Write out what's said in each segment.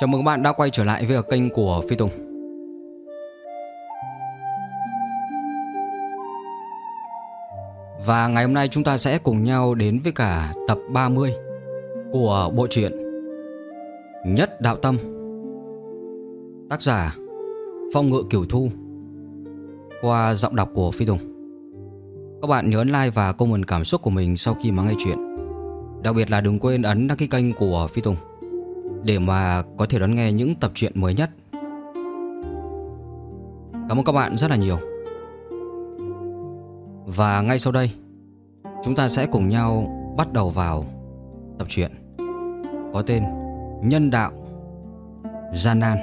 Chào mừng các bạn đã quay trở lại với kênh của Phi Tùng. Và ngày hôm nay chúng ta sẽ cùng nhau đến với cả tập 30 của bộ truyện Nhất Đạo Tâm. Tác giả Phong Ngự Cửu Thu, qua giọng đọc của Phi Tùng. Các bạn nhớ ấn like và comment cảm xúc của mình sau khi mà nghe chuyện. Đặc biệt là đừng quên ấn đăng ký kênh của Phi Tùng để mà có thể đón nghe những tập truyện mới nhất. Cảm ơn các bạn rất là nhiều. Và ngay sau đây chúng ta sẽ cùng nhau bắt đầu vào tập truyện có tên Nhân Đạo Gian Nan.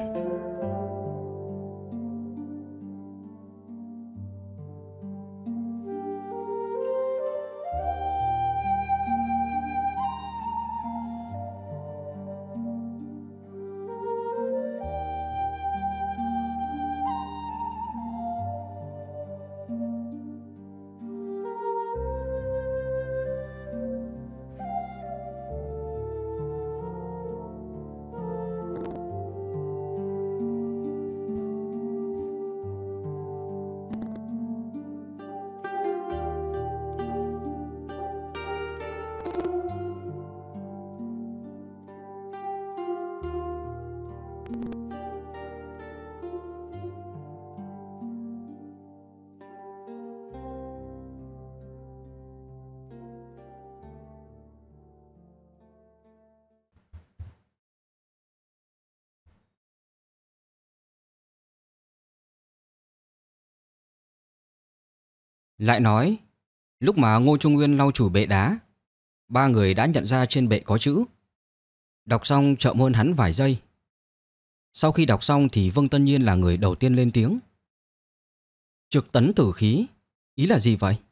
Lại nói, lúc mà Ngô Trung Nguyên lau chùi bệ đá, ba người đã nhận ra trên bệ có chữ. Đọc xong chậm hơn hắn vài giây. Sau khi đọc xong thì Vương Tân Nhiên là người đầu tiên lên tiếng. Trực tấn tử khí, ý là gì vậy?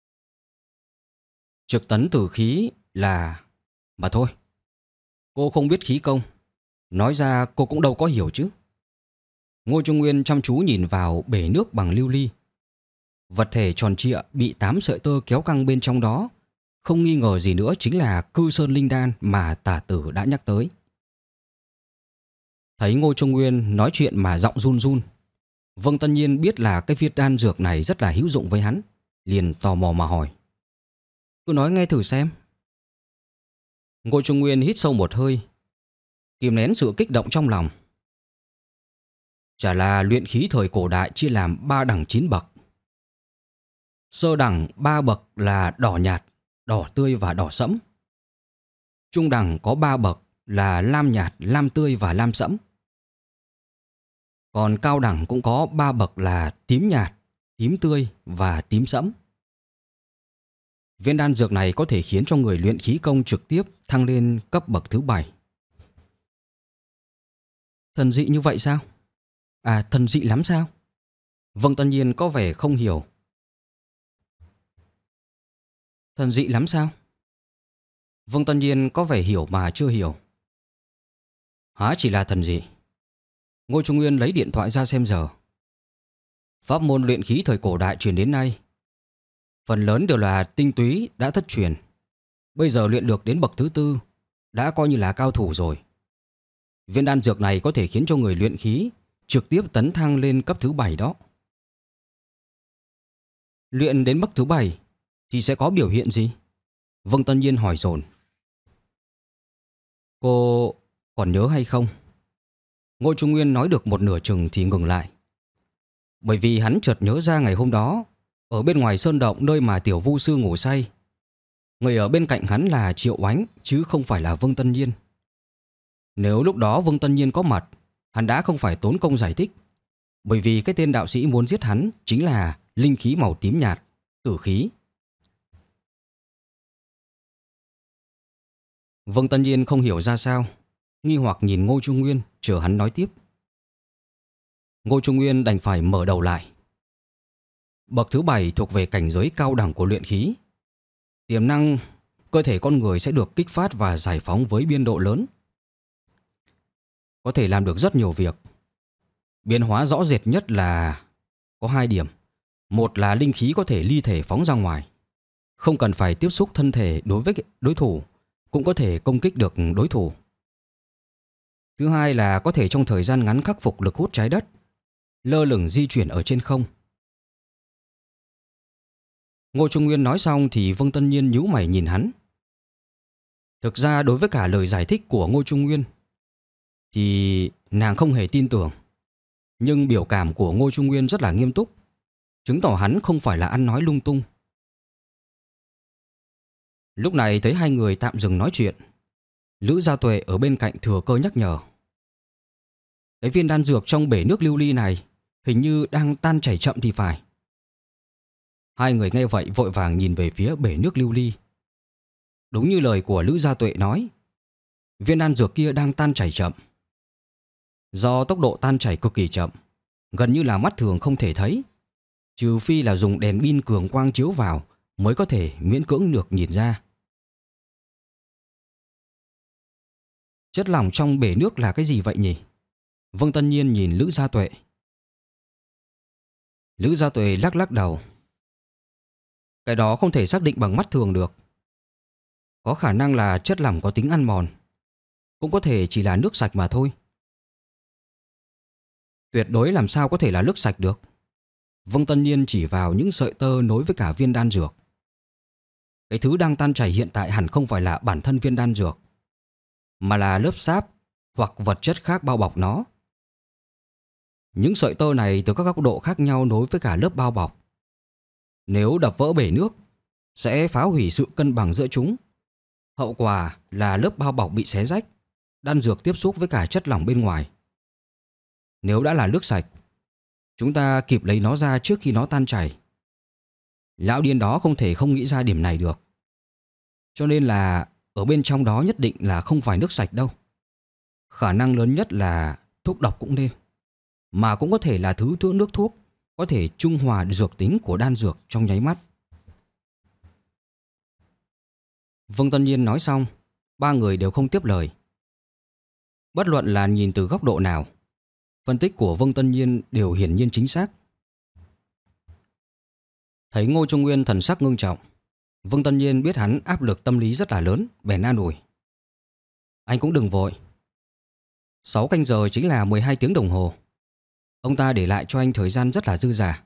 Trực tấn tử khí là... Mà thôi, cô không biết khí công, nói ra cô cũng đâu có hiểu chứ. Ngô Trung Nguyên chăm chú nhìn vào bể nước bằng lưu ly. Vật thể tròn trịa bị 8 sợi tơ kéo căng bên trong đó, không nghi ngờ gì nữa chính là Cư Sơn Linh Đan mà Tả Tử đã nhắc tới. Thấy Ngô Trung Nguyên nói chuyện mà giọng run run, Vương Tân Nhiên biết là cái viên đan dược này rất là hữu dụng với hắn, liền tò mò mà hỏi. Cứ nói nghe thử xem. Ngô Trung Nguyên hít sâu một hơi, kìm nén sự kích động trong lòng. Chả là luyện khí thời cổ đại chia làm 3 đẳng 9 bậc. Sơ đẳng 3 bậc là đỏ nhạt, đỏ tươi và đỏ sẫm. Trung đẳng có 3 bậc là lam nhạt, lam tươi và lam sẫm. Còn cao đẳng cũng có 3 bậc là tím nhạt, tím tươi và tím sẫm. Viên đan dược này có thể khiến cho người luyện khí công trực tiếp thăng lên cấp bậc thứ 7. Thần dị như vậy sao? À, thần dị lắm sao? Vương Tân Nhiên có vẻ không hiểu. Thần dị lắm sao? Vương Tân Nhiên có vẻ hiểu mà chưa hiểu. Há chỉ là thần dị. Ngô Trung Nguyên lấy điện thoại ra xem giờ. Pháp môn luyện khí thời cổ đại truyền đến nay, phần lớn đều là tinh túy đã thất truyền. Bây giờ luyện được đến bậc thứ 4 đã coi như là cao thủ rồi. Viên đan dược này có thể khiến cho người luyện khí trực tiếp tấn thăng lên cấp thứ 7 đó. Luyện đến bậc thứ 7 thì sẽ có biểu hiện gì? Vương Tân Nhiên hỏi dồn. Cô còn nhớ hay không? Ngô Trung Nguyên nói được một nửa chừng thì ngừng lại. Bởi vì hắn chợt nhớ ra ngày hôm đó, ở bên ngoài sơn động nơi mà Tiểu Vu Sư ngủ say, người ở bên cạnh hắn là Triệu Oánh chứ không phải là Vương Tân Nhiên. Nếu lúc đó Vương Tân Nhiên có mặt, hắn đã không phải tốn công giải thích. Bởi vì cái tên đạo sĩ muốn giết hắn chính là linh khí màu tím nhạt, tử khí. Vương Tân Nhiên không hiểu ra sao, nghi hoặc nhìn Ngô Trung Nguyên chờ hắn nói tiếp. Ngô Trung Nguyên đành phải mở đầu lại. Bậc thứ 7 thuộc về cảnh giới cao đẳng của luyện khí. Tiềm năng cơ thể con người sẽ được kích phát và giải phóng với biên độ lớn. Có thể làm được rất nhiều việc. Biến hóa rõ rệt nhất là có 2 điểm. Một là linh khí có thể ly thể phóng ra ngoài, không cần phải tiếp xúc thân thể đối với đối thủ, cũng có thể công kích được đối thủ. Thứ hai là có thể trong thời gian ngắn khắc phục lực hút trái đất, lơ lửng di chuyển ở trên không. Ngô Trung Nguyên nói xong thì Vương Tân Nhiên nhíu mày nhìn hắn. Thực ra đối với cả lời giải thích của Ngô Trung Nguyên thì nàng không hề tin tưởng. Nhưng biểu cảm của Ngô Trung Nguyên rất là nghiêm túc, chứng tỏ hắn không phải là ăn nói lung tung. Lúc này thấy hai người tạm dừng nói chuyện, Lữ Gia Tuệ ở bên cạnh thừa cơ nhắc nhở. Cái viên đan dược trong bể nước lưu ly này hình như đang tan chảy chậm thì phải. Hai người nghe vậy vội vàng nhìn về phía bể nước lưu ly. Đúng như lời của Lữ Gia Tuệ nói, viên đan dược kia đang tan chảy chậm. Do tốc độ tan chảy cực kỳ chậm, gần như là mắt thường không thể thấy, trừ phi là dùng đèn pin cường quang chiếu vào mới có thể miễn cưỡng được nhìn ra. Chất lỏng trong bể nước là cái gì vậy nhỉ? Vương Tân Nhiên nhìn Lữ Gia Tuệ. Lữ Gia Tuệ lắc lắc đầu. Cái đó không thể xác định bằng mắt thường được. Có khả năng là chất lỏng có tính ăn mòn, cũng có thể chỉ là nước sạch mà thôi. Tuyệt đối làm sao có thể là nước sạch được. Vương Tân Nhiên chỉ vào những sợi tơ nối với cả viên đan dược. Cái thứ đang tan chảy hiện tại hẳn không phải là bản thân viên đan dược, mà là lớp sáp hoặc vật chất khác bao bọc nó. Những sợi tơ này từ các góc độ khác nhau nối với cả lớp bao bọc. Nếu đập vỡ bể nước, sẽ phá hủy sự cân bằng giữa chúng. Hậu quả là lớp bao bọc bị xé rách, đan dược tiếp xúc với cả chất lỏng bên ngoài. Nếu đã là nước sạch, chúng ta kịp lấy nó ra trước khi nó tan chảy. Lão điên đó không thể không nghĩ ra điểm này được. Cho nên là ở bên trong đó nhất định là không phải nước sạch đâu. Khả năng lớn nhất là thuốc độc cũng nên. Mà cũng có thể là thứ nước thuốc có thể trung hòa dược tính của đan dược trong nháy mắt. Vương Tân Nhiên nói xong, ba người đều không tiếp lời. Bất luận là nhìn từ góc độ nào, phân tích của Vương Tân Nhiên đều hiển nhiên chính xác. Thấy Ngô Trung Nguyên thần sắc ngưng trọng, Vương Tân Nhiên biết hắn áp lực tâm lý rất là lớn, bèn an ủi. Anh cũng đừng vội. 6 canh giờ chính là 12 tiếng đồng hồ. Ông ta để lại cho anh thời gian rất là dư dả.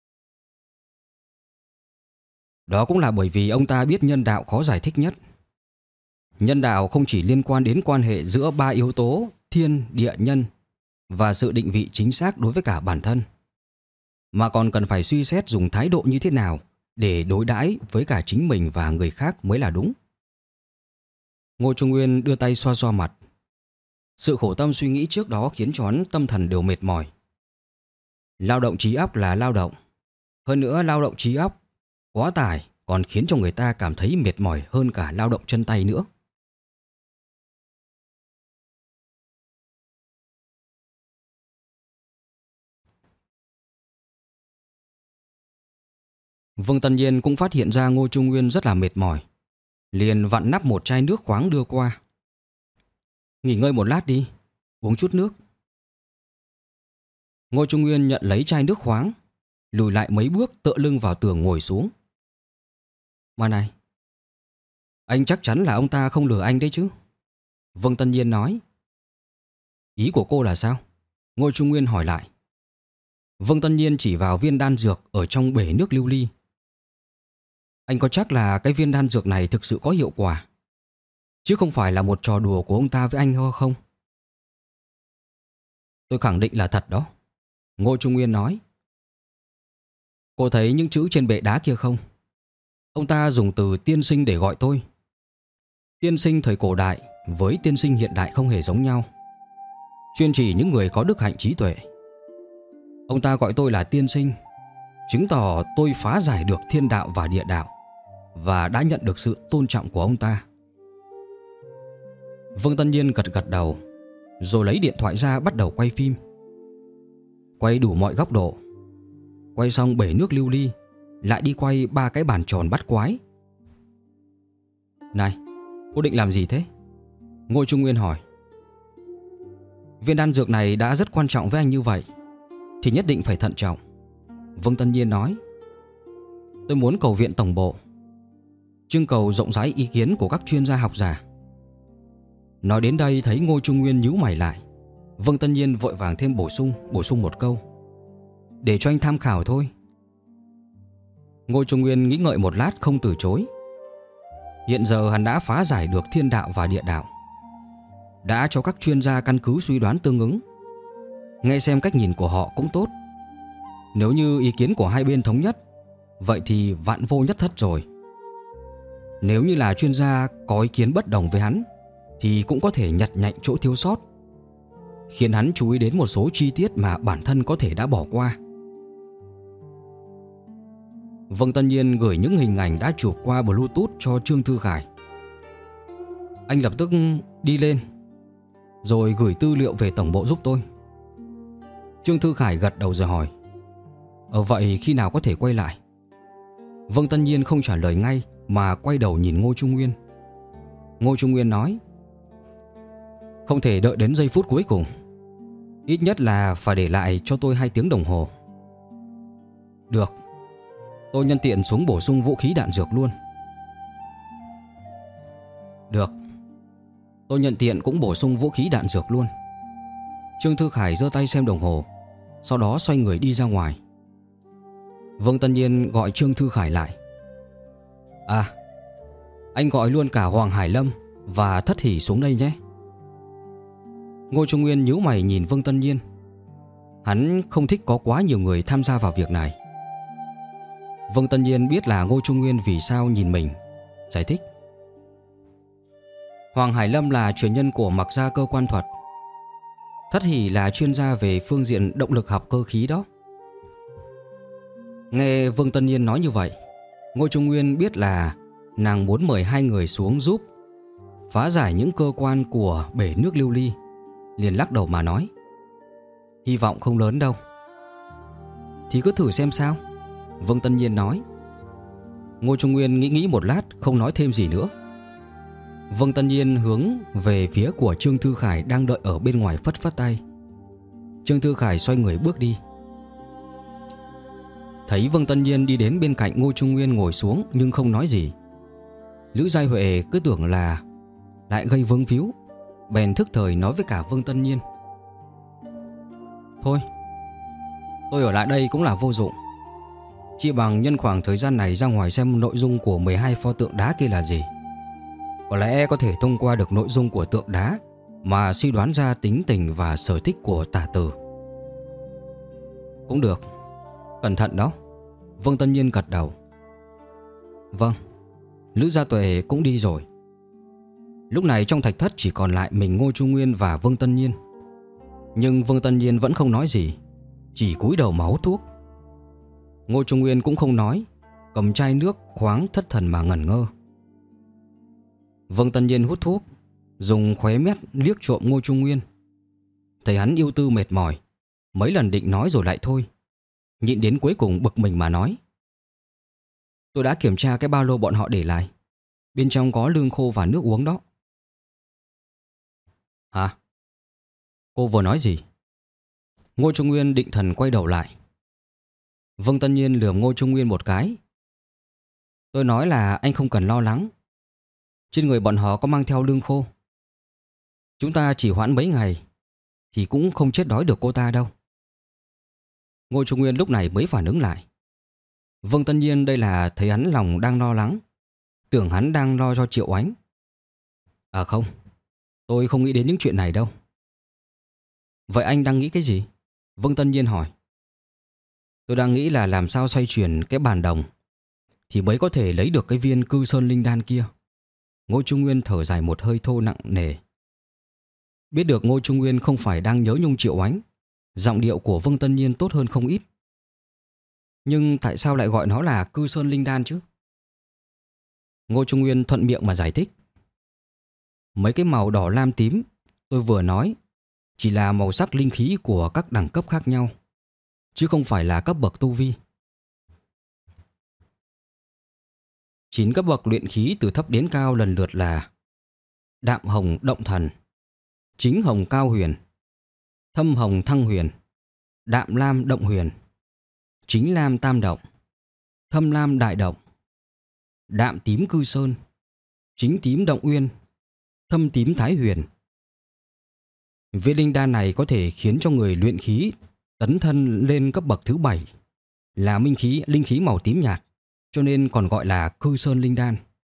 Đó cũng là bởi vì ông ta biết nhân đạo khó giải thích nhất. Nhân đạo không chỉ liên quan đến quan hệ giữa ba yếu tố thiên, địa, nhân và sự định vị chính xác đối với cả bản thân, mà còn cần phải suy xét dùng thái độ như thế nào để đối đãi với cả chính mình và người khác mới là đúng. Ngô Trung Nguyên đưa tay xoa xoa mặt. Sự khổ tâm suy nghĩ trước đó khiến cho hắn tâm thần đều mệt mỏi. Lao động trí óc là lao động. Hơn nữa lao động trí óc quá tải còn khiến cho người ta cảm thấy mệt mỏi hơn cả lao động chân tay nữa. Vương Tân Nhiên cũng phát hiện ra Ngô Trung Nguyên rất là mệt mỏi, liền vặn nắp một chai nước khoáng đưa qua. Nghỉ ngơi một lát đi, uống chút nước. Ngô Trung Nguyên nhận lấy chai nước khoáng, lùi lại mấy bước tựa lưng vào tường ngồi xuống. Mà này, anh chắc chắn là ông ta không lừa anh đấy chứ? Vương Tân Nhiên nói. Ý của cô là sao? Ngô Trung Nguyên hỏi lại. Vương Tân Nhiên chỉ vào viên đan dược ở trong bể nước lưu ly. Anh có chắc là cái viên đan dược này thực sự có hiệu quả, chứ không phải là một trò đùa của ông ta với anh không? Tôi khẳng định là thật đó, Ngô Trung Nguyên nói. Cô thấy những chữ trên bệ đá kia không? Ông ta dùng từ tiên sinh để gọi tôi. Tiên sinh thời cổ đại với tiên sinh hiện đại không hề giống nhau, chuyên chỉ những người có đức hạnh trí tuệ. Ông ta gọi tôi là tiên sinh, chứng tỏ tôi phá giải được thiên đạo và địa đạo và đã nhận được sự tôn trọng của ông ta. Vương Tân Nhiên gật gật đầu, rồi lấy điện thoại ra bắt đầu quay phim. Quay đủ mọi góc độ. Quay xong bể nước lưu ly, lại đi quay 3 cái bàn tròn bắt quái. Này, cô định làm gì thế? Ngô Trung Nguyên hỏi. Viên đan dược này đã rất quan trọng với anh như vậy thì nhất định phải thận trọng, Vương Tân Nhiên nói. Tôi muốn cầu viện tổng bộ, trưng cầu rộng rãi ý kiến của các chuyên gia học giả. Nói đến đây thấy Ngô Trung Nguyên nhíu mày lại. Vương Tân Nhiên vội vàng thêm bổ sung một câu: "Để cho anh tham khảo thôi." Ngô Trung Nguyên nghĩ ngợi một lát không từ chối. Hiện giờ hắn đã phá giải được thiên đạo và địa đạo, đã cho các chuyên gia căn cứ suy đoán tương ứng. Nghe xem cách nhìn của họ cũng tốt. Nếu như ý kiến của hai bên thống nhất, vậy thì vạn vô nhất thất rồi. Nếu như là chuyên gia có ý kiến bất đồng với hắn, thì cũng có thể nhặt nhạnh chỗ thiếu sót, khiến hắn chú ý đến một số chi tiết mà bản thân có thể đã bỏ qua. Vương Tân Nhiên gửi những hình ảnh đã chụp qua Bluetooth cho Trương Thư Khải. Anh lập tức đi lên, rồi gửi tư liệu về tổng bộ giúp tôi. Trương Thư Khải gật đầu rồi hỏi: Vậy khi nào có thể quay lại? Vương Tân Nhiên không trả lời ngay mà quay đầu nhìn Ngô Trung Nguyên. Ngô Trung Nguyên nói: Không thể đợi đến giây phút cuối cùng, ít nhất là phải để lại cho tôi 2 tiếng đồng hồ. Được, tôi nhân tiện xuống bổ sung vũ khí đạn dược luôn. Được, tôi nhận tiện cũng bổ sung vũ khí đạn dược luôn. Trương Thư Khải giơ tay xem đồng hồ, sau đó xoay người đi ra ngoài. Vương Tân Nhiên gọi Trương Thư Khải lại. Anh gọi luôn cả Hoàng Hải Lâm và Thất Hỷ xuống đây nhé. Ngô Trung Nguyên nhíu mày nhìn Vương Tân Nhiên. Hắn không thích có quá nhiều người tham gia vào việc này. Vương Tân Nhiên biết là Ngô Trung Nguyên vì sao nhìn mình, giải thích: Hoàng Hải Lâm là truyền nhân của Mặc Gia cơ quan thuật. Thất Hỷ là chuyên gia về phương diện động lực học cơ khí đó. Nghe Vương Tân Nhiên nói như vậy, Ngô Trung Nguyên biết là nàng muốn mời 2 người xuống giúp phá giải những cơ quan của bể nước lưu ly, liền lắc đầu mà nói: Hy vọng không lớn đâu. Thì cứ thử xem sao, Vương Tân Nhiên nói. Ngô Trung Nguyên nghĩ một lát không nói thêm gì nữa. Vương Tân Nhiên hướng về phía của Trương Thư Khải đang đợi ở bên ngoài, phất phất tay. Trương Thư Khải xoay người bước đi. Thấy Vương Tân Nhiên đi đến bên cạnh Ngô Trung Nguyên ngồi xuống nhưng không nói gì, Lữ Giai Huệ cứ tưởng là lại gây vướng víu, bèn thức thời nói với cả Vương Tân Nhiên: Thôi, tôi ở lại đây cũng là vô dụng. Chỉ bằng nhân khoảng thời gian này ra ngoài xem nội dung của 12 pho tượng đá kia là gì. Có lẽ có thể thông qua được nội dung của tượng đá mà suy đoán ra tính tình và sở thích của tả tử. Cũng được, cẩn thận đó. Vương Tân Nhiên gật đầu. Vâng. Lữ Gia Tuệ cũng đi rồi. Lúc này trong thạch thất chỉ còn lại mình Ngô Trung Nguyên và Vương Tân Nhiên. Nhưng Vương Tân Nhiên vẫn không nói gì, chỉ cúi đầu mà hút thuốc. Ngô Trung Nguyên cũng không nói, cầm chai nước khoáng thất thần mà ngẩn ngơ. Vương Tân Nhiên hút thuốc, dùng khóe mép liếc trộm Ngô Trung Nguyên. Thấy hắn ưu tư mệt mỏi, mấy lần định nói rồi lại thôi, nhịn đến cuối cùng bực mình mà nói: Tôi đã kiểm tra cái ba lô bọn họ để lại, bên trong có lương khô và nước uống đó. Hả? Cô vừa nói gì? Ngô Trung Nguyên định thần quay đầu lại. Vương Tân Nhiên lườm Ngô Trung Nguyên một cái. Tôi nói là anh không cần lo lắng, trên người bọn họ có mang theo lương khô. Chúng ta chỉ hoãn mấy ngày thì cũng không chết đói được cô ta đâu. Ngô Trung Nguyên lúc này mới phản ứng lại. Vương Tân Nhiên đây là thấy hắn lòng đang lo lắng, tưởng hắn đang lo cho Triệu Ánh. À không, tôi không nghĩ đến những chuyện này đâu. Vậy anh đang nghĩ cái gì? Vương Tân Nhiên hỏi. Tôi đang nghĩ là làm sao xoay chuyển cái bàn đồng thì mới có thể lấy được cái viên Cư Sơn Linh Đan kia. Ngô Trung Nguyên thở dài một hơi thô nặng nề. Biết được Ngô Trung Nguyên không phải đang nhớ nhung Triệu Ánh, giọng điệu của Vương Tân Nhiên tốt hơn không ít. Nhưng tại sao lại gọi nó là Cư Sơn Linh Đan chứ? Ngô Trung Nguyên thuận miệng mà giải thích. Mấy cái màu đỏ lam tím tôi vừa nói chỉ là màu sắc linh khí của các đẳng cấp khác nhau, chứ không phải là cấp bậc tu vi. 9 cấp bậc luyện khí từ thấp đến cao lần lượt là Đạm Hồng Động Thần, Chính Hồng Cao Huyền, Thâm Hồng Thăng Huyền, Đạm Lam Động Huyền, Chính Lam Tam Động, Thâm Lam Đại Động, Đạm Tím Cư Sơn, Chính Tím Động Uyên, Thâm Tím Thái Huyền. Viên linh đan này có thể khiến cho người luyện khí tấn thân lên cấp bậc thứ 7, là linh khí màu tím nhạt, cho nên còn gọi là Cư Sơn linh đan.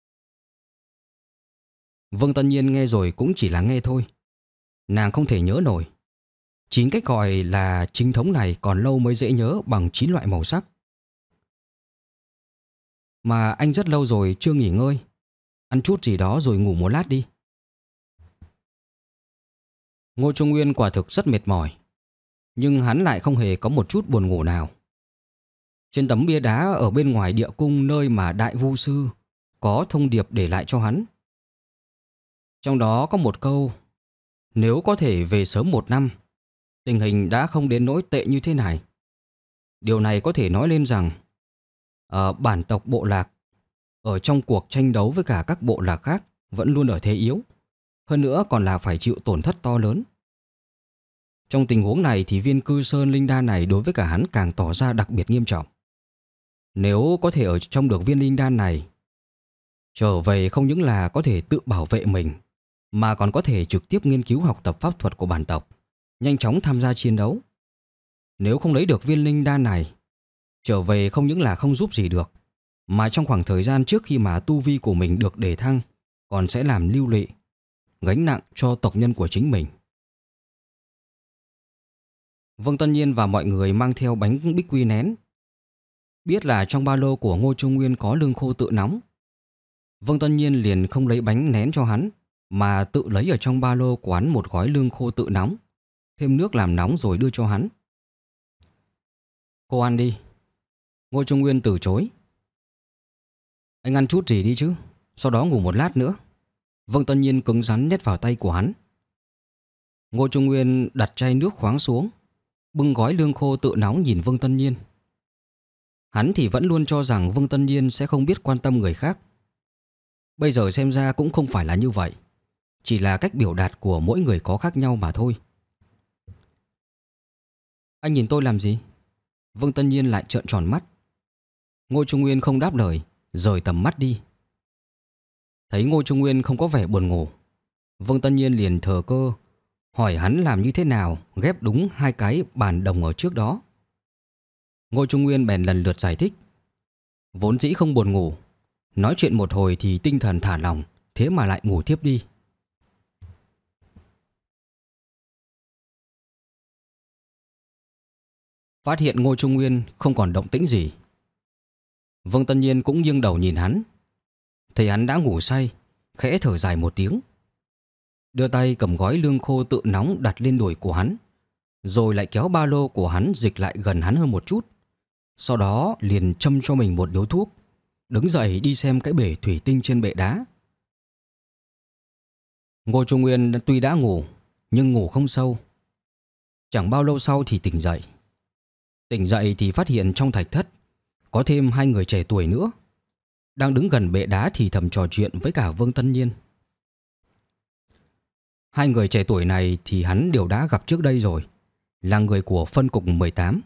Vương Tân Nhiên nghe rồi cũng chỉ là nghe thôi. Nàng không thể nhớ nổi. Chính cách gọi là chính thống này còn lâu mới dễ nhớ bằng 9 loại màu sắc. Mà anh rất lâu rồi chưa nghỉ ngơi. Ăn chút gì đó rồi ngủ một lát đi. Ngô Trung Nguyên quả thực rất mệt mỏi, nhưng hắn lại không hề có một chút buồn ngủ nào. Trên tấm bia đá ở bên ngoài địa cung nơi mà Đại Vu Sư có thông điệp để lại cho hắn. Trong đó có một câu: nếu có thể về sớm 1 năm, tình hình đã không đến nỗi tệ như thế này. Điều này có thể nói lên rằng bản tộc bộ lạc ở trong cuộc tranh đấu với cả các bộ lạc khác vẫn luôn ở thế yếu, hơn nữa còn là phải chịu tổn thất to lớn. Trong tình huống này thì viên Cư Sơn linh đan này đối với cả hắn càng tỏ ra đặc biệt nghiêm trọng. Nếu có thể ở trong được viên linh đan này, trở về không những là có thể tự bảo vệ mình, mà còn có thể trực tiếp nghiên cứu học tập pháp thuật của bản tộc, nhanh chóng tham gia chiến đấu. Nếu không lấy được viên linh đan này, trở về không những là không giúp gì được, mà trong khoảng thời gian trước khi mà tu vi của mình được đề thăng, còn sẽ làm lưu lụy, gánh nặng cho tộc nhân của chính mình. Vương Tân Nhiên và mọi người mang theo bánh bích quy nén. Biết là trong ba lô của Ngô Trung Nguyên có lương khô tự nóng, Vương Tân Nhiên liền không lấy bánh nén cho hắn, mà tự lấy ở trong ba lô của hắn một gói lương khô tự nóng, thêm nước làm nóng rồi đưa cho hắn. Cô ăn đi. Ngô Trung Nguyên từ chối. Anh ăn chút gì đi chứ, sau đó ngủ một lát nữa. Vương Tân Nhiên cứng rắn nhét vào tay của hắn. Ngô Trung Nguyên đặt chai nước khoáng xuống, bưng gói lương khô tự nóng nhìn Vương Tân Nhiên. Hắn thì vẫn luôn cho rằng Vương Tân Nhiên sẽ không biết quan tâm người khác. Bây giờ xem ra cũng không phải là như vậy, chỉ là cách biểu đạt của mỗi người có khác nhau mà thôi. Anh nhìn tôi làm gì? Vương Tân Nhiên lại trợn tròn mắt. Ngô Trung Nguyên không đáp lời, rời tầm mắt đi. Thấy Ngô Trung Nguyên không có vẻ buồn ngủ, Vương Tân Nhiên liền thờ cơ hỏi hắn làm như thế nào ghép đúng 2 cái bàn đồng ở trước đó. Ngô Trung Nguyên bèn lần lượt giải thích. Vốn dĩ không buồn ngủ, nói chuyện một hồi thì tinh thần thả lỏng, thế mà lại ngủ thiếp đi. Phát hiện Ngô Trung Nguyên không còn động tĩnh gì, Vương Tân Nhiên cũng nghiêng đầu nhìn hắn. Thấy hắn đã ngủ say, khẽ thở dài một tiếng, đưa tay cầm gói lương khô tự nóng đặt lên đùi của hắn, rồi lại kéo ba lô của hắn dịch lại gần hắn hơn một chút. Sau đó liền châm cho mình một điếu thuốc, đứng dậy đi xem cái bể thủy tinh trên bệ đá. Ngô Trung Nguyên tuy đã ngủ, nhưng ngủ không sâu. Chẳng bao lâu sau thì tỉnh dậy. Tỉnh dậy thì phát hiện trong thạch thất có thêm 2 người trẻ tuổi nữa, đang đứng gần bệ đá thì thầm trò chuyện với cả Vương Tân Nhiên. 2 người trẻ tuổi này thì hắn đều đã gặp trước đây rồi, là người của phân cục 18.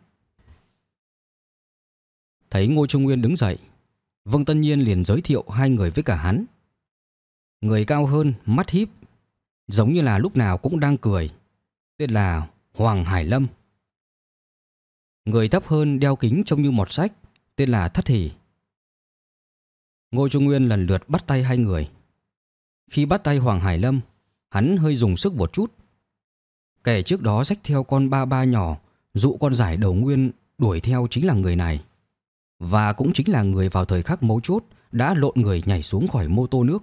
Thấy Ngô Trung Nguyên đứng dậy, Vương Tân Nhiên liền giới thiệu 2 người với cả hắn. Người cao hơn, mắt híp, giống như là lúc nào cũng đang cười, tên là Hoàng Hải Lâm. Người thấp hơn, đeo kính trông như mọt sách, tên là Thất Hỷ. Ngô Trung Nguyên lần lượt bắt tay 2 người. Khi bắt tay Hoàng Hải Lâm, hắn hơi dùng sức một chút. Kẻ trước đó xách theo con ba ba nhỏ dụ con giải đầu nguyên đuổi theo chính là người này, và cũng chính là người vào thời khắc mấu chốt đã lộn người nhảy xuống khỏi mô tô nước.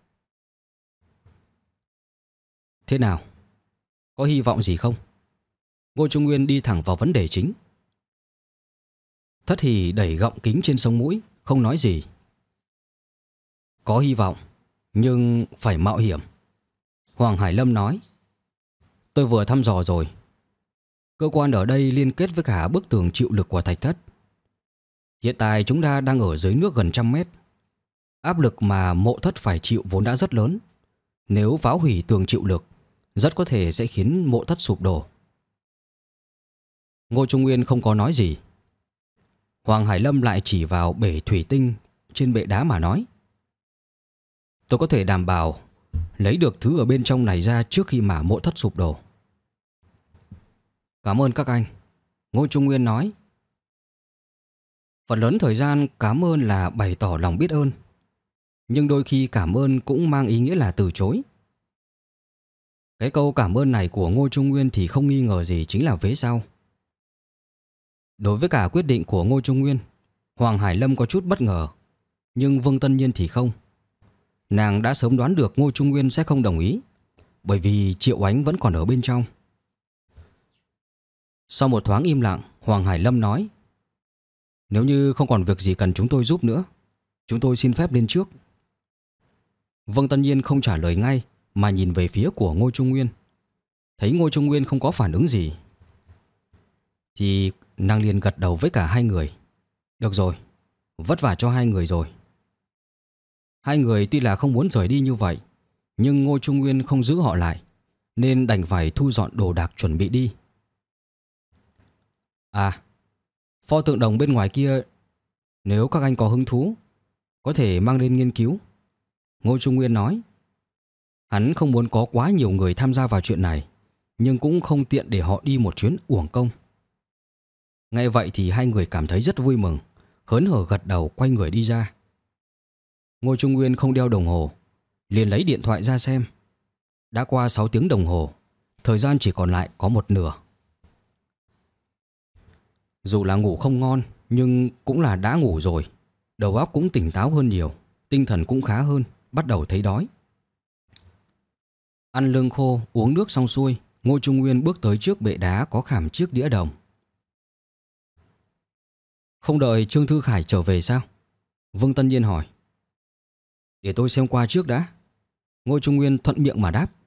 Thế nào? Có hy vọng gì không? Ngô Trung Nguyên đi thẳng vào vấn đề chính. Thất Hỷ đẩy gọng kính trên sống mũi, không nói gì. Có hy vọng, nhưng phải mạo hiểm. Hoàng Hải Lâm nói. Tôi vừa thăm dò rồi. Cơ quan ở đây liên kết với cả bức tường chịu lực của thạch thất. Hiện tại chúng ta đang ở dưới nước gần 100 mét. Áp lực mà mộ thất phải chịu vốn đã rất lớn. Nếu phá hủy tường chịu lực, rất có thể sẽ khiến mộ thất sụp đổ. Ngô Trung Nguyên không có nói gì. Hoàng Hải Lâm lại chỉ vào bể thủy tinh trên bệ đá mà nói. Tôi có thể đảm bảo lấy được thứ ở bên trong này ra trước khi mà mộ thất sụp đổ. Cảm ơn các anh, Ngô Trung Nguyên nói. Phần lớn thời gian cảm ơn là bày tỏ lòng biết ơn, nhưng đôi khi cảm ơn cũng mang ý nghĩa là từ chối. Cái câu cảm ơn này của Ngô Trung Nguyên thì không nghi ngờ gì chính là vế sau. Đối với cả quyết định của Ngô Trung Nguyên, Hoàng Hải Lâm có chút bất ngờ, nhưng Vương Tân Nhiên thì không. Nàng đã sớm đoán được Ngô Trung Nguyên sẽ không đồng ý, bởi vì Triệu Ánh vẫn còn ở bên trong. Sau một thoáng im lặng, Hoàng Hải Lâm nói: Nếu như không còn việc gì cần chúng tôi giúp nữa, chúng tôi xin phép lên trước. Vương Tân Nhiên không trả lời ngay mà nhìn về phía của Ngô Trung Nguyên. Thấy Ngô Trung Nguyên không có phản ứng gì thì nàng liền gật đầu với cả hai người. Được rồi, vất vả cho hai người rồi. Hai người tuy là không muốn rời đi như vậy, nhưng Ngô Trung Nguyên không giữ họ lại, nên đành phải thu dọn đồ đạc chuẩn bị đi. À, pho tượng đồng bên ngoài kia, nếu các anh có hứng thú, có thể mang lên nghiên cứu. Ngô Trung Nguyên nói. Hắn không muốn có quá nhiều người tham gia vào chuyện này, nhưng cũng không tiện để họ đi một chuyến uổng công. Nghe vậy thì hai người cảm thấy rất vui mừng, hớn hở gật đầu quay người đi ra. Ngô Trung Nguyên không đeo đồng hồ, liền lấy điện thoại ra xem. Đã qua 6 tiếng đồng hồ, thời gian chỉ còn lại có một nửa. Dù là ngủ không ngon, nhưng cũng là đã ngủ rồi. Đầu óc cũng tỉnh táo hơn nhiều, tinh thần cũng khá hơn, bắt đầu thấy đói. Ăn lương khô, uống nước xong xuôi, Ngô Trung Nguyên bước tới trước bệ đá có khảm chiếc đĩa đồng. Không đợi Trương Thư Khải trở về sao? Vương Tân Nhiên hỏi. Để tôi xem qua trước đã. Ngô Trung Nguyên thuận miệng mà đáp.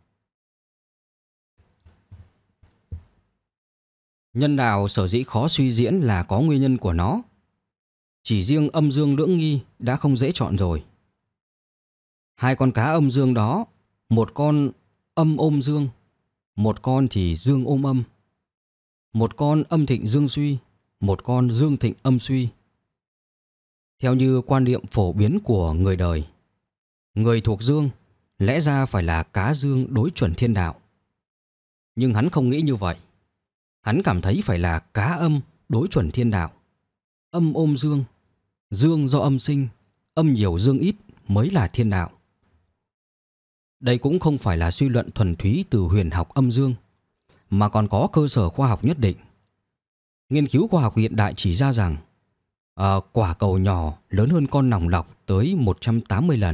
Nhân đạo sở dĩ khó suy diễn là có nguyên nhân của nó. Chỉ riêng âm dương lưỡng nghi đã không dễ chọn rồi. Hai con cá âm dương đó, một con âm ôm dương, một con thì dương ôm âm. Một con âm thịnh dương suy, một con dương thịnh âm suy. Theo như quan niệm phổ biến của người đời, người thuộc dương lẽ ra phải là cá dương đối chuẩn thiên đạo. Nhưng hắn không nghĩ như vậy. Hắn cảm thấy phải là cá âm đối chuẩn thiên đạo. Âm ôm dương, dương do âm sinh, âm nhiều dương ít mới là thiên đạo. Đây cũng không phải là suy luận thuần túy từ huyền học âm dương, mà còn có cơ sở khoa học nhất định. Nghiên cứu khoa học hiện đại chỉ ra rằng quả cầu nhỏ lớn hơn con nòng lọc tới 180 lần.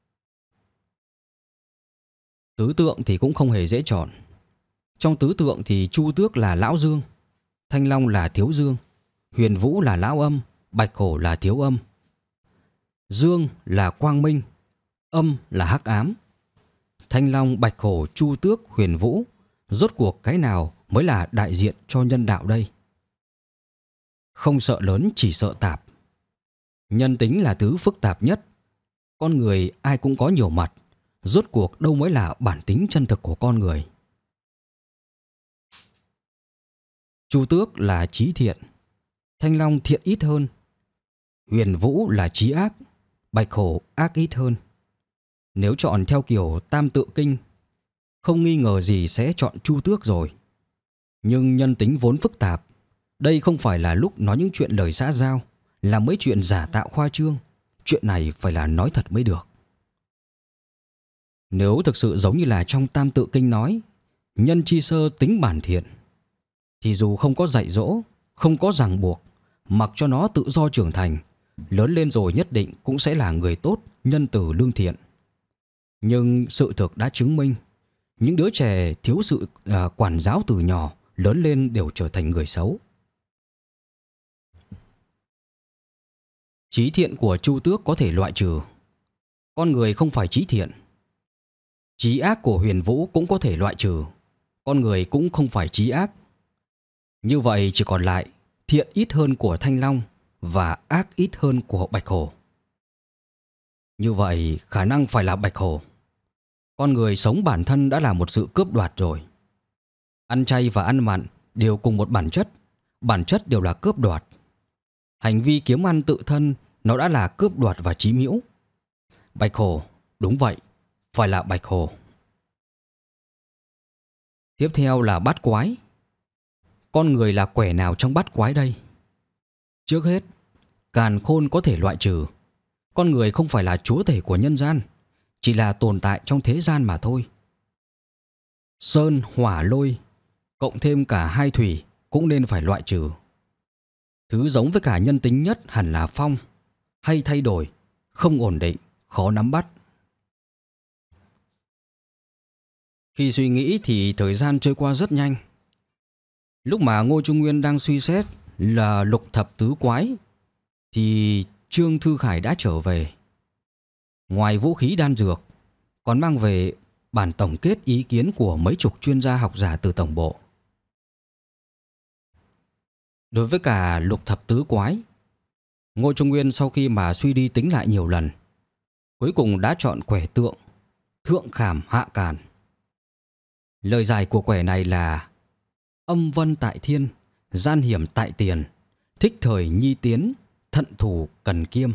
Tứ tượng thì cũng không hề dễ chọn. Trong tứ tượng thì Chu Tước là lão dương, Thanh Long là thiếu dương, Huyền Vũ là lão âm, Bạch Hổ là thiếu âm. Dương là quang minh, âm là hắc ám. Thanh Long, Bạch Hổ, Chu Tước, Huyền Vũ, rốt cuộc cái nào mới là đại diện cho nhân đạo đây? Không sợ lớn, chỉ sợ tạp. Nhân tính là thứ phức tạp nhất. Con người ai cũng có nhiều mặt, rốt cuộc đâu mới là bản tính chân thực của con người. Chu Tước là trí thiện, Thanh Long thiện ít hơn. Huyền Vũ là trí ác, Bạch Hổ ác ít hơn. Nếu chọn theo kiểu tam tự kinh, không nghi ngờ gì sẽ chọn Chu Tước rồi. Nhưng nhân tính vốn phức tạp, đây không phải là lúc nói những chuyện lời xã giao, là mấy chuyện giả tạo khoa trương. Chuyện này phải là nói thật mới được. Nếu thực sự giống như là trong tam tự kinh nói, nhân chi sơ tính bản thiện, thì dù không có dạy dỗ, không có ràng buộc, mặc cho nó tự do trưởng thành, lớn lên rồi nhất định cũng sẽ là người tốt, nhân từ lương thiện. Nhưng sự thực đã chứng minh, những đứa trẻ thiếu sự quản giáo từ nhỏ, lớn lên đều trở thành người xấu. Trí thiện của Chu Tước có thể loại trừ. Con người không phải trí thiện. Trí ác của Huyền Vũ cũng có thể loại trừ. Con người cũng không phải trí ác. Như vậy chỉ còn lại thiện ít hơn của Thanh Long và ác ít hơn của Bạch Hổ. Như vậy khả năng phải là Bạch Hổ. Con người sống bản thân đã là một sự cướp đoạt rồi. Ăn chay và ăn mặn đều cùng một bản chất đều là cướp đoạt. Hành vi kiếm ăn tự thân nó đã là cướp đoạt và chí mĩu. Bạch Hổ, đúng vậy, phải là Bạch Hổ. Tiếp theo là bát quái. Con người là quẻ nào trong bát quái đây? Trước hết, càn khôn có thể loại trừ. Con người không phải là chúa tể của nhân gian, chỉ là tồn tại trong thế gian mà thôi. Sơn, hỏa, lôi, cộng thêm cả hai thủy cũng nên phải loại trừ. Thứ giống với cả nhân tính nhất hẳn là phong, hay thay đổi, không ổn định, khó nắm bắt. Khi suy nghĩ thì thời gian trôi qua rất nhanh. Lúc mà Ngô Trung Nguyên đang suy xét là lục thập tứ quái thì Trương Thư Khải đã trở về. Ngoài vũ khí đan dược, còn mang về bản tổng kết ý kiến của mấy chục chuyên gia học giả từ tổng bộ. Đối với cả lục thập tứ quái, Ngô Trung Nguyên sau khi mà suy đi tính lại nhiều lần, cuối cùng đã chọn quẻ tượng thượng khảm hạ càn. Lời giải của quẻ này là: âm vân tại thiên, gian hiểm tại tiền, thích thời nhi tiến, thận thủ cần kiêm.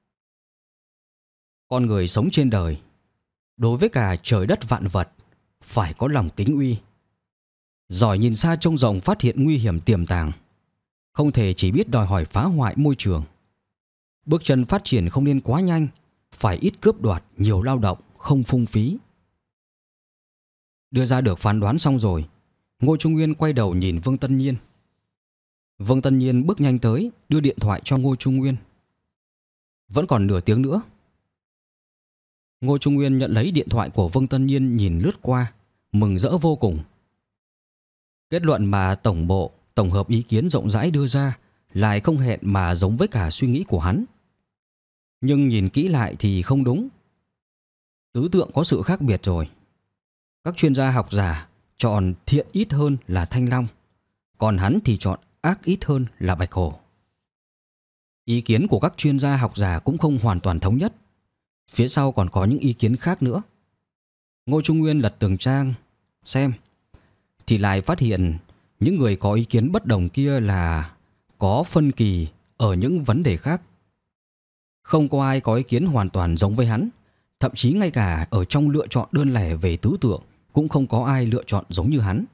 Con người sống trên đời, đối với cả trời đất vạn vật, phải có lòng kính uy. Giỏi nhìn xa trông rộng phát hiện nguy hiểm tiềm tàng, không thể chỉ biết đòi hỏi phá hoại môi trường. Bước chân phát triển không nên quá nhanh, phải ít cướp đoạt, nhiều lao động, không phung phí. Đưa ra được phán đoán xong rồi, Ngô Trung Nguyên quay đầu nhìn Vương Tân Nhiên. Vương Tân Nhiên bước nhanh tới, đưa điện thoại cho Ngô Trung Nguyên. Vẫn còn nửa tiếng nữa. Ngô Trung Nguyên nhận lấy điện thoại của Vương Tân Nhiên, nhìn lướt qua, mừng rỡ vô cùng. Kết luận mà tổng bộ tổng hợp ý kiến rộng rãi đưa ra lại không hẹn mà giống với cả suy nghĩ của hắn. Nhưng nhìn kỹ lại thì không đúng. Tứ tượng có sự khác biệt rồi. Các chuyên gia học giả chọn thiện ít hơn là thanh long, còn hắn thì chọn ác ít hơn là bạch hổ. Ý kiến của các chuyên gia học giả cũng không hoàn toàn thống nhất. Phía sau còn có những ý kiến khác nữa. Ngô Trung Nguyên lật từng trang xem thì lại phát hiện những người có ý kiến bất đồng kia là có phân kỳ ở những vấn đề khác. Không có ai có ý kiến hoàn toàn giống với hắn. Thậm chí ngay cả ở trong lựa chọn đơn lẻ về tứ tượng cũng không có ai lựa chọn giống như hắn.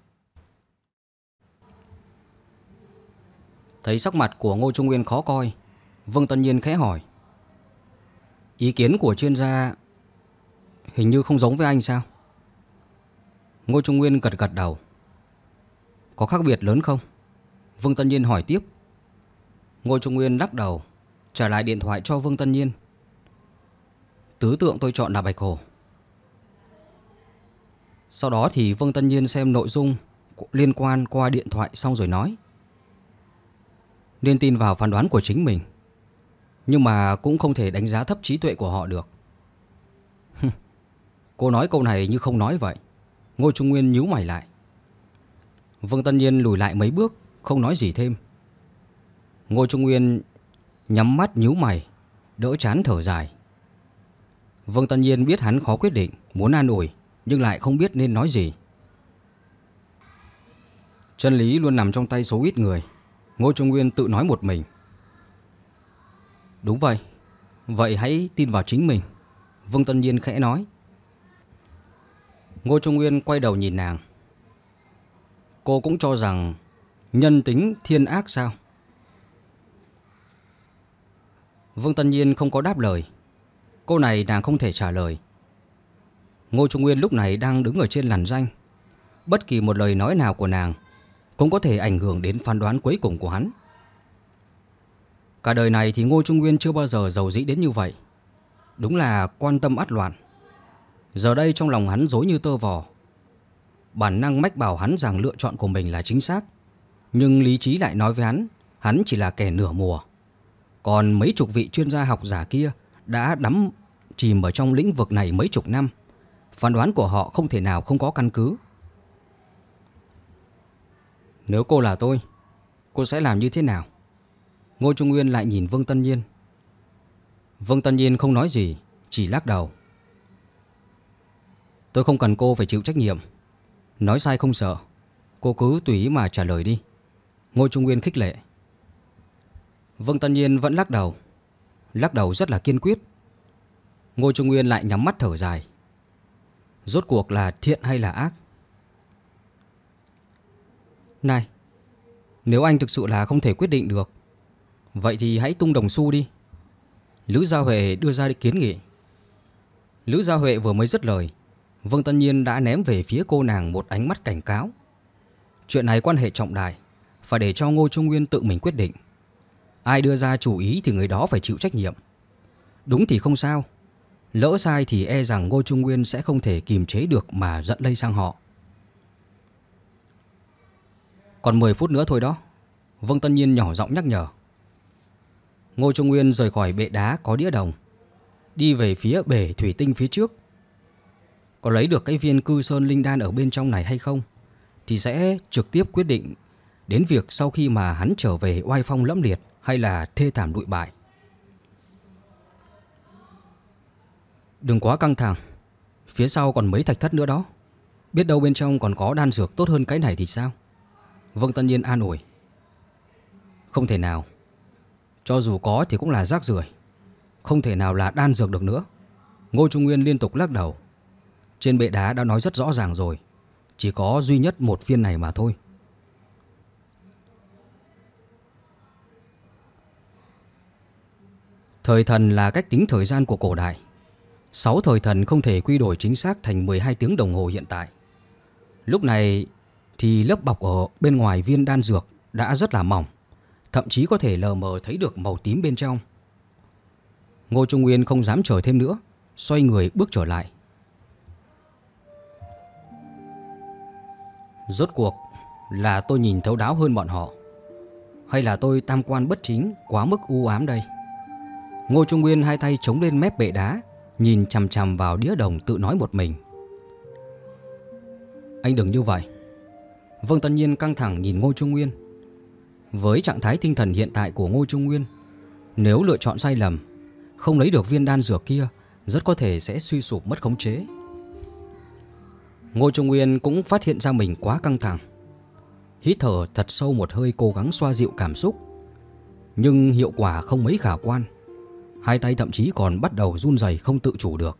Thấy sắc mặt của Ngô Trung Nguyên khó coi, Vương Tân Nhiên khẽ hỏi: ý kiến của chuyên gia hình như không giống với anh sao? Ngô Trung Nguyên gật gật đầu. Có khác biệt lớn không? Vương Tân Nhiên hỏi tiếp. Ngô Trung Nguyên lắc đầu, trả lại điện thoại cho Vương Tân Nhiên. Tứ tượng tôi chọn là bạch hổ. Sau đó thì Vương Tân Nhiên xem nội dung liên quan qua điện thoại xong rồi nói: nên tin vào phán đoán của chính mình, nhưng mà cũng không thể đánh giá thấp trí tuệ của họ được. Cô nói câu này như không nói vậy. Ngô Trung Nguyên nhíu mày lại. Vương Tân Nhiên lùi lại mấy bước, không nói gì thêm. Ngô Trung Nguyên nhắm mắt nhíu mày, đỡ chán thở dài. Vương Tân Nhiên biết hắn khó quyết định, muốn an ủi, nhưng lại không biết nên nói gì. Chân lý luôn nằm trong tay số ít người. Ngô Trung Nguyên tự nói một mình. Đúng vậy. Vậy hãy tin vào chính mình, Vương Tân Nhiên khẽ nói. Ngô Trung Nguyên quay đầu nhìn nàng. Cô cũng cho rằng nhân tính thiên ác sao? Vương Tân Nhiên không có đáp lời. Câu này nàng không thể trả lời. Ngô Trung Nguyên lúc này đang đứng ở trên làn ranh. Bất kỳ một lời nói nào của nàng cũng có thể ảnh hưởng đến phán đoán cuối cùng của hắn. Cả đời này thì Ngô Trung Nguyên chưa bao giờ giàu dĩ đến như vậy. Đúng là quan tâm ắt loạn. Giờ đây trong lòng hắn rối như tơ vò. Bản năng mách bảo hắn rằng lựa chọn của mình là chính xác, nhưng lý trí lại nói với hắn chỉ là kẻ nửa mùa. Còn mấy chục vị chuyên gia học giả kia đã đắm chìm ở trong lĩnh vực này mấy chục năm. Phán đoán của họ không thể nào không có căn cứ. Nếu cô là tôi, cô sẽ làm như thế nào? Ngô Trung Nguyên lại nhìn Vương Tân Nhiên. Vương Tân Nhiên không nói gì, chỉ lắc đầu. Tôi không cần cô phải chịu trách nhiệm. Nói sai không sợ. Cô cứ tùy ý mà trả lời đi, Ngô Trung Nguyên khích lệ. Vương Tân Nhiên vẫn lắc đầu. Lắc đầu rất là kiên quyết. Ngô Trung Nguyên lại nhắm mắt thở dài. Rốt cuộc là thiện hay là ác? Này, Nếu anh thực sự là không thể quyết định được, vậy thì hãy tung đồng xu đi. Lữ Gia Huệ đưa ra kiến nghị. Lữ Gia Huệ vừa mới dứt lời, Vương Tân Nhiên đã ném về phía cô nàng một ánh mắt cảnh cáo. Chuyện này quan hệ trọng đại, phải để cho Ngô Trung Nguyên tự mình quyết định. Ai đưa ra chủ ý thì người đó phải chịu trách nhiệm. Đúng thì không sao, lỡ sai thì e rằng Ngô Trung Nguyên sẽ không thể kiềm chế được mà giận lây sang họ. Còn 10 phút nữa thôi đó, Vương Tân Nhiên nhỏ giọng nhắc nhở. Ngô Trung Nguyên rời khỏi bệ đá có đĩa đồng, đi về phía bể thủy tinh phía trước. Có lấy được cái viên cư sơn linh đan ở bên trong này hay không thì sẽ trực tiếp quyết định đến việc sau khi mà hắn trở về oai phong lẫm liệt hay là thê thảm lụi bại. Đừng quá căng thẳng, phía sau còn mấy thạch thất nữa đó. Biết đâu bên trong còn có đan dược tốt hơn cái này thì sao? Vương Tân Nhiên an ủi. Không thể nào, cho dù có thì cũng là rác rưởi, không thể nào là đan dược được nữa. Ngô Trung Nguyên liên tục lắc đầu. Trên bệ đá đã nói rất rõ ràng rồi, chỉ có duy nhất một viên này mà thôi. Thời thần là cách tính thời gian của cổ đại. 6 thời thần không thể quy đổi chính xác thành 12 tiếng đồng hồ hiện tại. Lúc này thì lớp bọc ở bên ngoài viên đan dược đã rất là mỏng, thậm chí có thể lờ mờ thấy được màu tím bên trong. Ngô Trung Nguyên không dám chờ thêm nữa, xoay người bước trở lại. Rốt cuộc là tôi nhìn thấu đáo hơn bọn họ, hay là tôi tam quan bất chính quá mức u ám đây? Ngô Trung Nguyên hai tay chống lên mép bệ đá, nhìn chằm chằm vào đĩa đồng tự nói một mình. Anh đừng như vậy. Vương Tân Nhiên căng thẳng nhìn Ngô Trung Nguyên. Với trạng thái tinh thần hiện tại của Ngô Trung Nguyên, nếu lựa chọn sai lầm, không lấy được viên đan dược kia, rất có thể sẽ suy sụp mất khống chế. Ngô Trung Nguyên cũng phát hiện ra mình quá căng thẳng, hít thở thật sâu một hơi cố gắng xoa dịu cảm xúc. Nhưng hiệu quả không mấy khả quan. Hai tay thậm chí còn bắt đầu run rẩy không tự chủ được.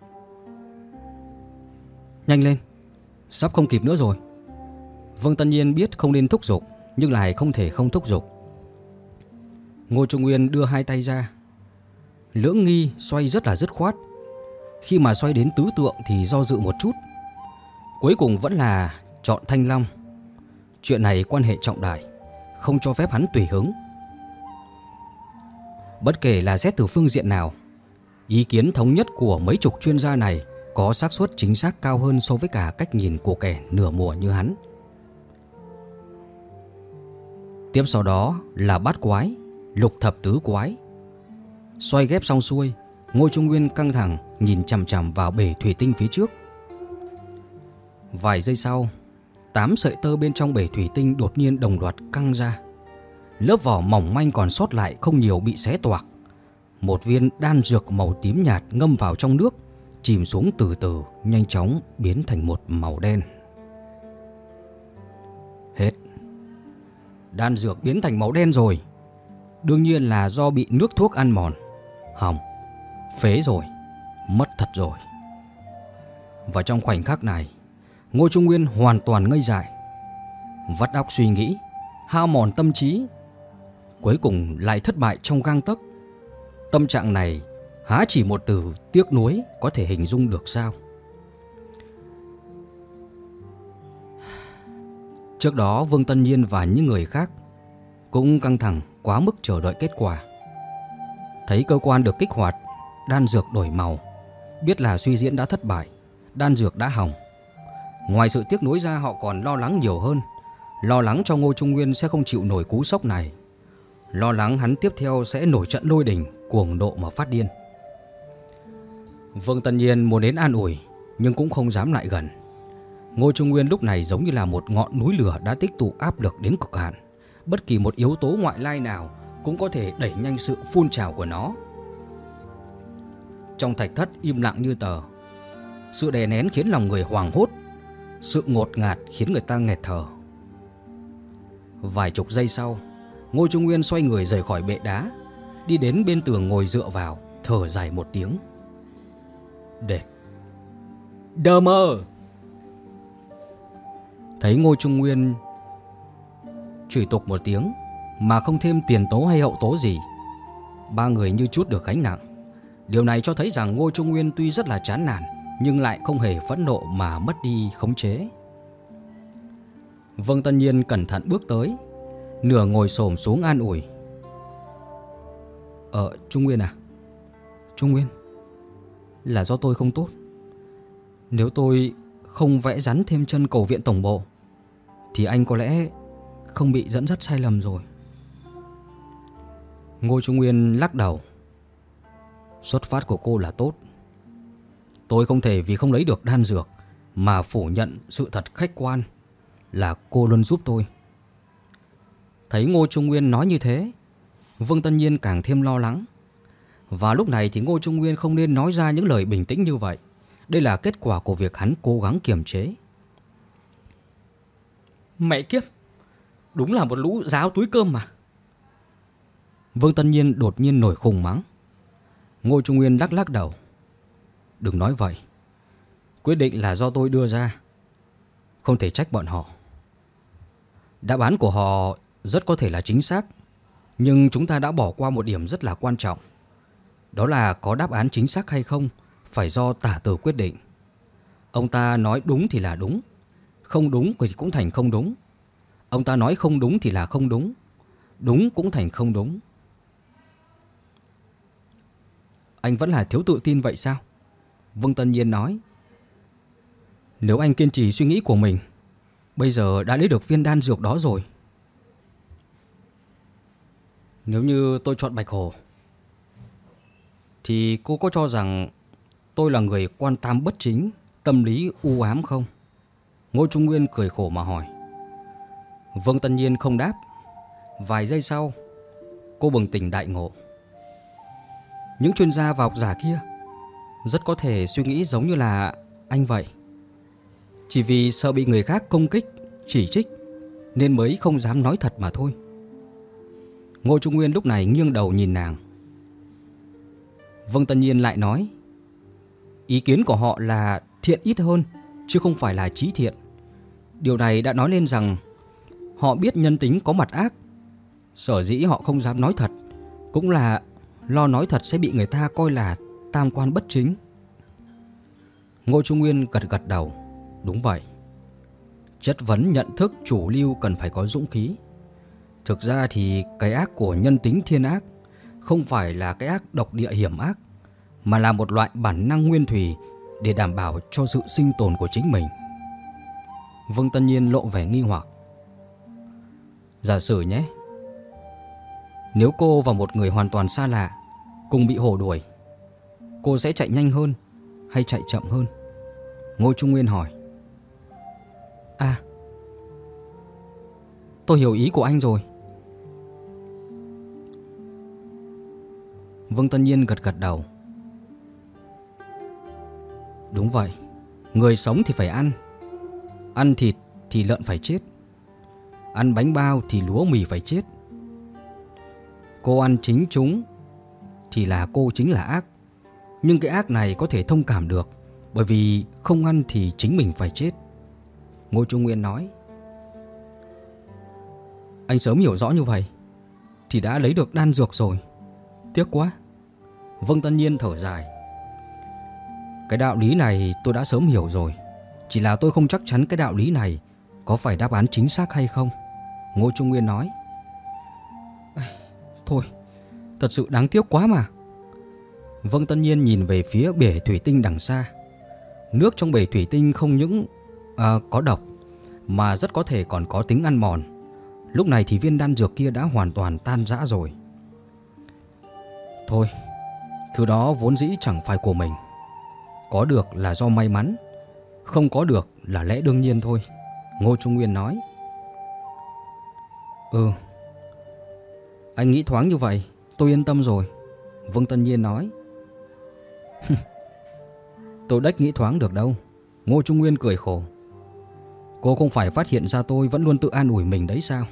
Nhanh lên, sắp không kịp nữa rồi. Vương Tân Nhiên biết không nên thúc giục, nhưng lại không thể không thúc giục. Ngô Trung Nguyên đưa hai tay ra. Lưỡng nghi xoay rất là dứt khoát. Khi mà xoay đến tứ tượng thì do dự một chút, cuối cùng vẫn là chọn Thanh Long. Chuyện này quan hệ trọng đại, không cho phép hắn tùy hứng. Bất kể là xét từ phương diện nào, ý kiến thống nhất của mấy chục chuyên gia này có xác suất chính xác cao hơn so với cả cách nhìn của kẻ nửa mùa như hắn. Tiếp sau đó là bát quái, lục thập tứ quái. Xoay ghép xong xuôi, Ngô Trung Nguyên căng thẳng nhìn chằm chằm vào bể thủy tinh phía trước. Vài giây sau, 8 sợi tơ bên trong bể thủy tinh đột nhiên đồng loạt căng ra. Lớp vỏ mỏng manh còn sót lại không nhiều bị xé toạc. Một viên đan dược màu tím nhạt ngâm vào trong nước, chìm xuống từ từ, nhanh chóng biến thành một màu đen. Hết. Đan dược biến thành màu đen rồi. Đương nhiên là do bị nước thuốc ăn mòn. Hỏng, phế rồi, mất thật rồi. Và trong khoảnh khắc này, Ngô Trung Nguyên hoàn toàn ngây dại, vắt óc suy nghĩ, hao mòn tâm trí, cuối cùng lại thất bại trong gang tấc. Tâm trạng này há chỉ một từ tiếc nuối có thể hình dung được sao? Trước đó Vương Tân Nhiên và những người khác cũng căng thẳng quá mức chờ đợi kết quả. Thấy cơ quan được kích hoạt, đan dược đổi màu, biết là suy diễn đã thất bại, đan dược đã hỏng. Ngoài sự tiếc nuối ra, họ còn lo lắng nhiều hơn. Lo lắng cho Ngô Trung Nguyên sẽ không chịu nổi cú sốc này, lo lắng hắn tiếp theo sẽ nổi trận lôi đình, cuồng nộ mà phát điên. Vương Tân Nhiên muốn đến an ủi, nhưng cũng không dám lại gần. Ngô Trung Nguyên lúc này giống như là một ngọn núi lửa đã tích tụ áp lực đến cực hạn. Bất kỳ một yếu tố ngoại lai nào cũng có thể đẩy nhanh sự phun trào của nó. Trong thạch thất im lặng như tờ. Sự đè nén khiến lòng người hoảng hốt, sự ngột ngạt khiến người ta nghẹt thở. Vài chục giây sau, Ngô Trung Nguyên xoay người rời khỏi bệ đá, đi đến bên tường ngồi dựa vào, thở dài một tiếng. Đệt, đờ mờ. Thấy Ngô Trung Nguyên Chửi tục một tiếng mà không thêm tiền tố hay hậu tố gì. Ba người như trút được gánh nặng. Điều này cho thấy rằng Ngô Trung Nguyên tuy rất là chán nản nhưng lại không hề phẫn nộ mà mất đi khống chế. Vương Tân Nhiên cẩn thận bước tới, nửa ngồi xổm xuống an ủi. Trung Nguyên à? Trung Nguyên, là do tôi không tốt. Nếu tôi không vẽ rắn thêm chân cầu viện tổng bộ thì anh có lẽ không bị dẫn dắt sai lầm rồi. Ngô Trung Nguyên lắc đầu. Xuất phát của cô là tốt. Tôi không thể vì không lấy được đan dược mà phủ nhận sự thật khách quan là cô luôn giúp tôi. Thấy Ngô Trung Nguyên nói như thế, Vương Tân Nhiên càng thêm lo lắng. Và lúc này thì Ngô Trung Nguyên không nên nói ra những lời bình tĩnh như vậy. Đây là kết quả của việc hắn cố gắng kiềm chế. Mẹ kiếp, đúng là một lũ giáo túi cơm mà. Vương Tân Nhiên đột nhiên nổi khùng mắng. Ngô Trung Nguyên lắc đầu. Đừng nói vậy. Quyết định là do tôi đưa ra, không thể trách bọn họ. Đáp án của họ rất có thể là chính xác, nhưng chúng ta đã bỏ qua một điểm rất là quan trọng. Đó là có đáp án chính xác hay không phải do Tả Tử quyết định. Ông ta nói đúng thì là đúng, không đúng thì cũng thành không đúng. Ông ta nói không đúng thì là không đúng, đúng cũng thành không đúng. Anh vẫn là thiếu tự tin vậy sao? Vương Tân Nhiên nói. Nếu anh kiên trì suy nghĩ của mình, bây giờ đã lấy được viên đan dược đó rồi. Nếu như tôi chọn Bạch Hồ thì cô có cho rằng tôi là người quan tam bất chính, tâm lý u ám không? Ngô Trung Nguyên cười khổ mà hỏi. Vương Tân Nhiên không đáp. Vài giây sau, cô bừng tỉnh đại ngộ. Những chuyên gia và học giả kia rất có thể suy nghĩ giống như là anh vậy. Chỉ vì sợ bị người khác công kích, chỉ trích nên mới không dám nói thật mà thôi. Ngô Trung Nguyên lúc này nghiêng đầu nhìn nàng. Vương Tân Nhiên lại nói. Ý kiến của họ là thiện ít hơn, chứ không phải là trí thiện. Điều này đã nói lên rằng họ biết nhân tính có mặt ác. Sở dĩ họ không dám nói thật cũng là lo nói thật sẽ bị người ta coi là tam quan bất chính. Ngô Trung Nguyên gật đầu. Đúng vậy. Chất vấn nhận thức chủ lưu cần phải có dũng khí. Thực ra thì cái ác của nhân tính thiên ác không phải là cái ác độc địa hiểm ác, mà là một loại bản năng nguyên thủy để đảm bảo cho sự sinh tồn của chính mình. Vương Tân Nhiên lộ vẻ nghi hoặc. Giả sử nhé, nếu cô và một người hoàn toàn xa lạ cùng bị hổ đuổi, cô sẽ chạy nhanh hơn hay chạy chậm hơn? Ngô Trung Nguyên hỏi. À, tôi hiểu ý của anh rồi. Vương Tân Nhiên gật đầu. Đúng vậy, người sống thì phải ăn. Ăn thịt thì lợn phải chết. Ăn bánh bao thì lúa mì phải chết. Cô ăn chính chúng thì là cô chính là ác. Nhưng cái ác này có thể thông cảm được, bởi vì không ăn thì chính mình phải chết. Ngô Trung Nguyên nói. Anh sớm hiểu rõ như vậy thì đã lấy được đan dược rồi. Tiếc quá. Vương Tân Nhiên thở dài. Cái đạo lý này tôi đã sớm hiểu rồi, chỉ là tôi không chắc chắn cái đạo lý này có phải đáp án chính xác hay không. Ngô Trung Nguyên nói. Thôi, thật sự đáng tiếc quá mà. Vương Tân Nhiên nhìn về phía bể thủy tinh đằng xa. Nước trong bể thủy tinh không những có độc mà rất có thể còn có tính ăn mòn. Lúc này thì viên đan dược kia đã hoàn toàn tan rã rồi. Thôi, thứ đó vốn dĩ chẳng phải của mình. Có được là do may mắn, không có được là lẽ đương nhiên thôi. Ngô Trung Nguyên nói. Anh nghĩ thoáng như vậy, tôi yên tâm rồi. Vương Tân Nhiên nói. Tôi đếch nghĩ thoáng được đâu. Ngô Trung Nguyên cười khổ. Cô không phải phát hiện ra tôi vẫn luôn tự an ủi mình đấy sao?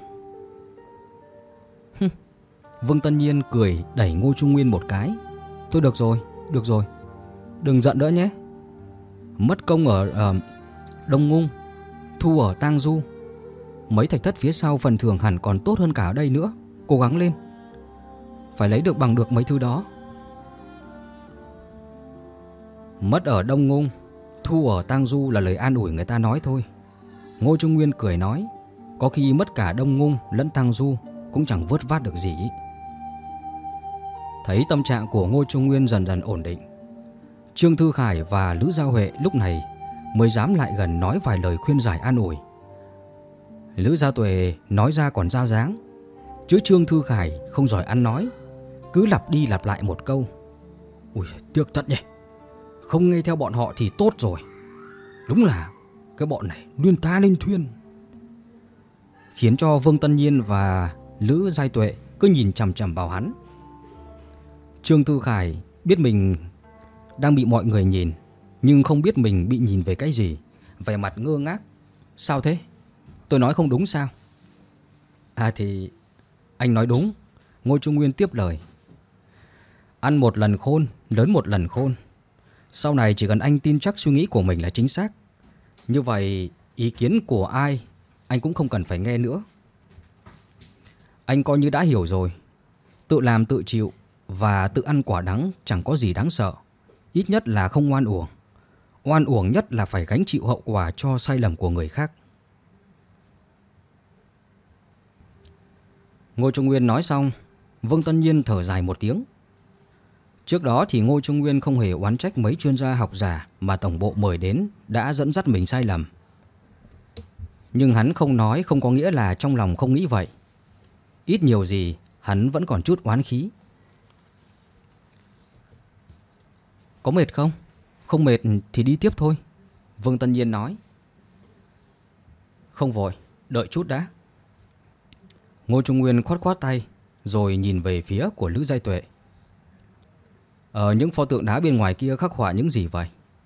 Vương Tân Nhiên cười đẩy Ngô Trung Nguyên một cái. Thôi được rồi, đừng giận nữa nhé. Mất công ở Đông Ngung, thu ở Tang Du, Mấy thạch thất phía sau phần thưởng hẳn còn tốt hơn cả ở đây nữa. Cố gắng lên. Phải lấy được bằng được mấy thứ đó. Mất ở Đông Ngung, thu ở Tang Du là lời an ủi người ta nói thôi. Ngô Trung Nguyên cười nói, có khi mất cả Đông Ngung lẫn Tang Du cũng chẳng vớt vát được gì. Thấy tâm trạng của Ngô Trung Nguyên dần dần ổn định, Trương Thư Khải và Lữ Gia Huệ lúc này mới dám lại gần nói vài lời khuyên giải an ủi. Lữ Gia Tuệ nói ra còn ra dáng, chứ Trương Thư Khải không giỏi ăn nói, cứ lặp đi lặp lại một câu. Ui, tiếc thật nhỉ, không nghe theo bọn họ thì tốt rồi. Đúng là cái bọn này luyên tha nên thuyên. Khiến cho Vương Tân Nhiên và Lữ Gia Tuệ cứ nhìn chằm chằm vào hắn. Trương Thư Khải biết mình đang bị mọi người nhìn, nhưng không biết mình bị nhìn về cái gì, vẻ mặt ngơ ngác. Sao thế? Tôi nói không đúng sao? À thì anh nói đúng. Ngô Trung Nguyên tiếp lời. Ăn một lần khôn, lớn một lần khôn. Sau này chỉ cần anh tin chắc suy nghĩ của mình là chính xác, như vậy ý kiến của ai anh cũng không cần phải nghe nữa. Anh coi như đã hiểu rồi. Tự làm tự chịu và tự ăn quả đắng chẳng có gì đáng sợ. Ít nhất là không oan uổng. Oan uổng nhất là phải gánh chịu hậu quả cho sai lầm của người khác. Ngô Trung Nguyên nói xong, Vương Tân Nhiên thở dài một tiếng. Trước đó thì Ngô Trung Nguyên không hề oán trách mấy chuyên gia học giả mà tổng bộ mời đến đã dẫn dắt mình sai lầm. Nhưng hắn không nói không có nghĩa là trong lòng không nghĩ vậy. Ít nhiều gì hắn vẫn còn chút oán khí. Có mệt không? Không mệt thì đi tiếp thôi, Vương Tân Nhiên nói. Không vội, đợi chút đã. Ngô Trung Nguyên khoát khoát tay, rồi nhìn về phía của Lữ Gia Tuệ. Những pho tượng đá bên ngoài kia khắc họa những gì vậy?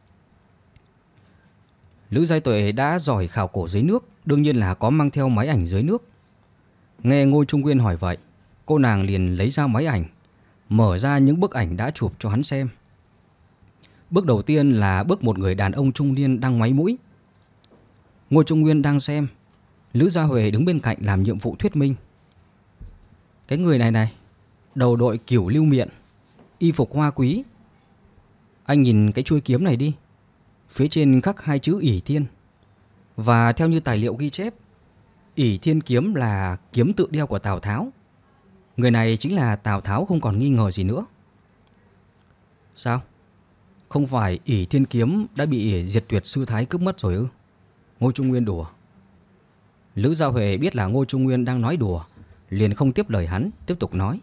Lữ Gia Tuệ đã giỏi khảo cổ dưới nước, đương nhiên là có mang theo máy ảnh dưới nước. Nghe Ngô Trung Nguyên hỏi vậy, cô nàng liền lấy ra máy ảnh, mở ra những bức ảnh đã chụp cho hắn xem. Bước đầu tiên là bức một người đàn ông trung niên đang ngoáy mũi. Ngô Trung Nguyên đang xem, Lữ Gia Huệ đứng bên cạnh làm nhiệm vụ thuyết minh. Cái người này, đầu đội cửu lưu miện, y phục hoa quý. Anh nhìn cái chuôi kiếm này đi, phía trên khắc hai chữ ỷ thiên. Và theo như tài liệu ghi chép, ỷ thiên kiếm là kiếm tự đeo của Tào Tháo. Người này chính là Tào Tháo không còn nghi ngờ gì nữa. Sao? Không phải ỷ thiên kiếm đã bị Diệt Tuyệt sư thái cướp mất rồi ư? Ngô Trung Nguyên đùa. Lữ Gia Huệ biết là Ngô Trung Nguyên đang nói đùa, liền không tiếp lời hắn, tiếp tục nói.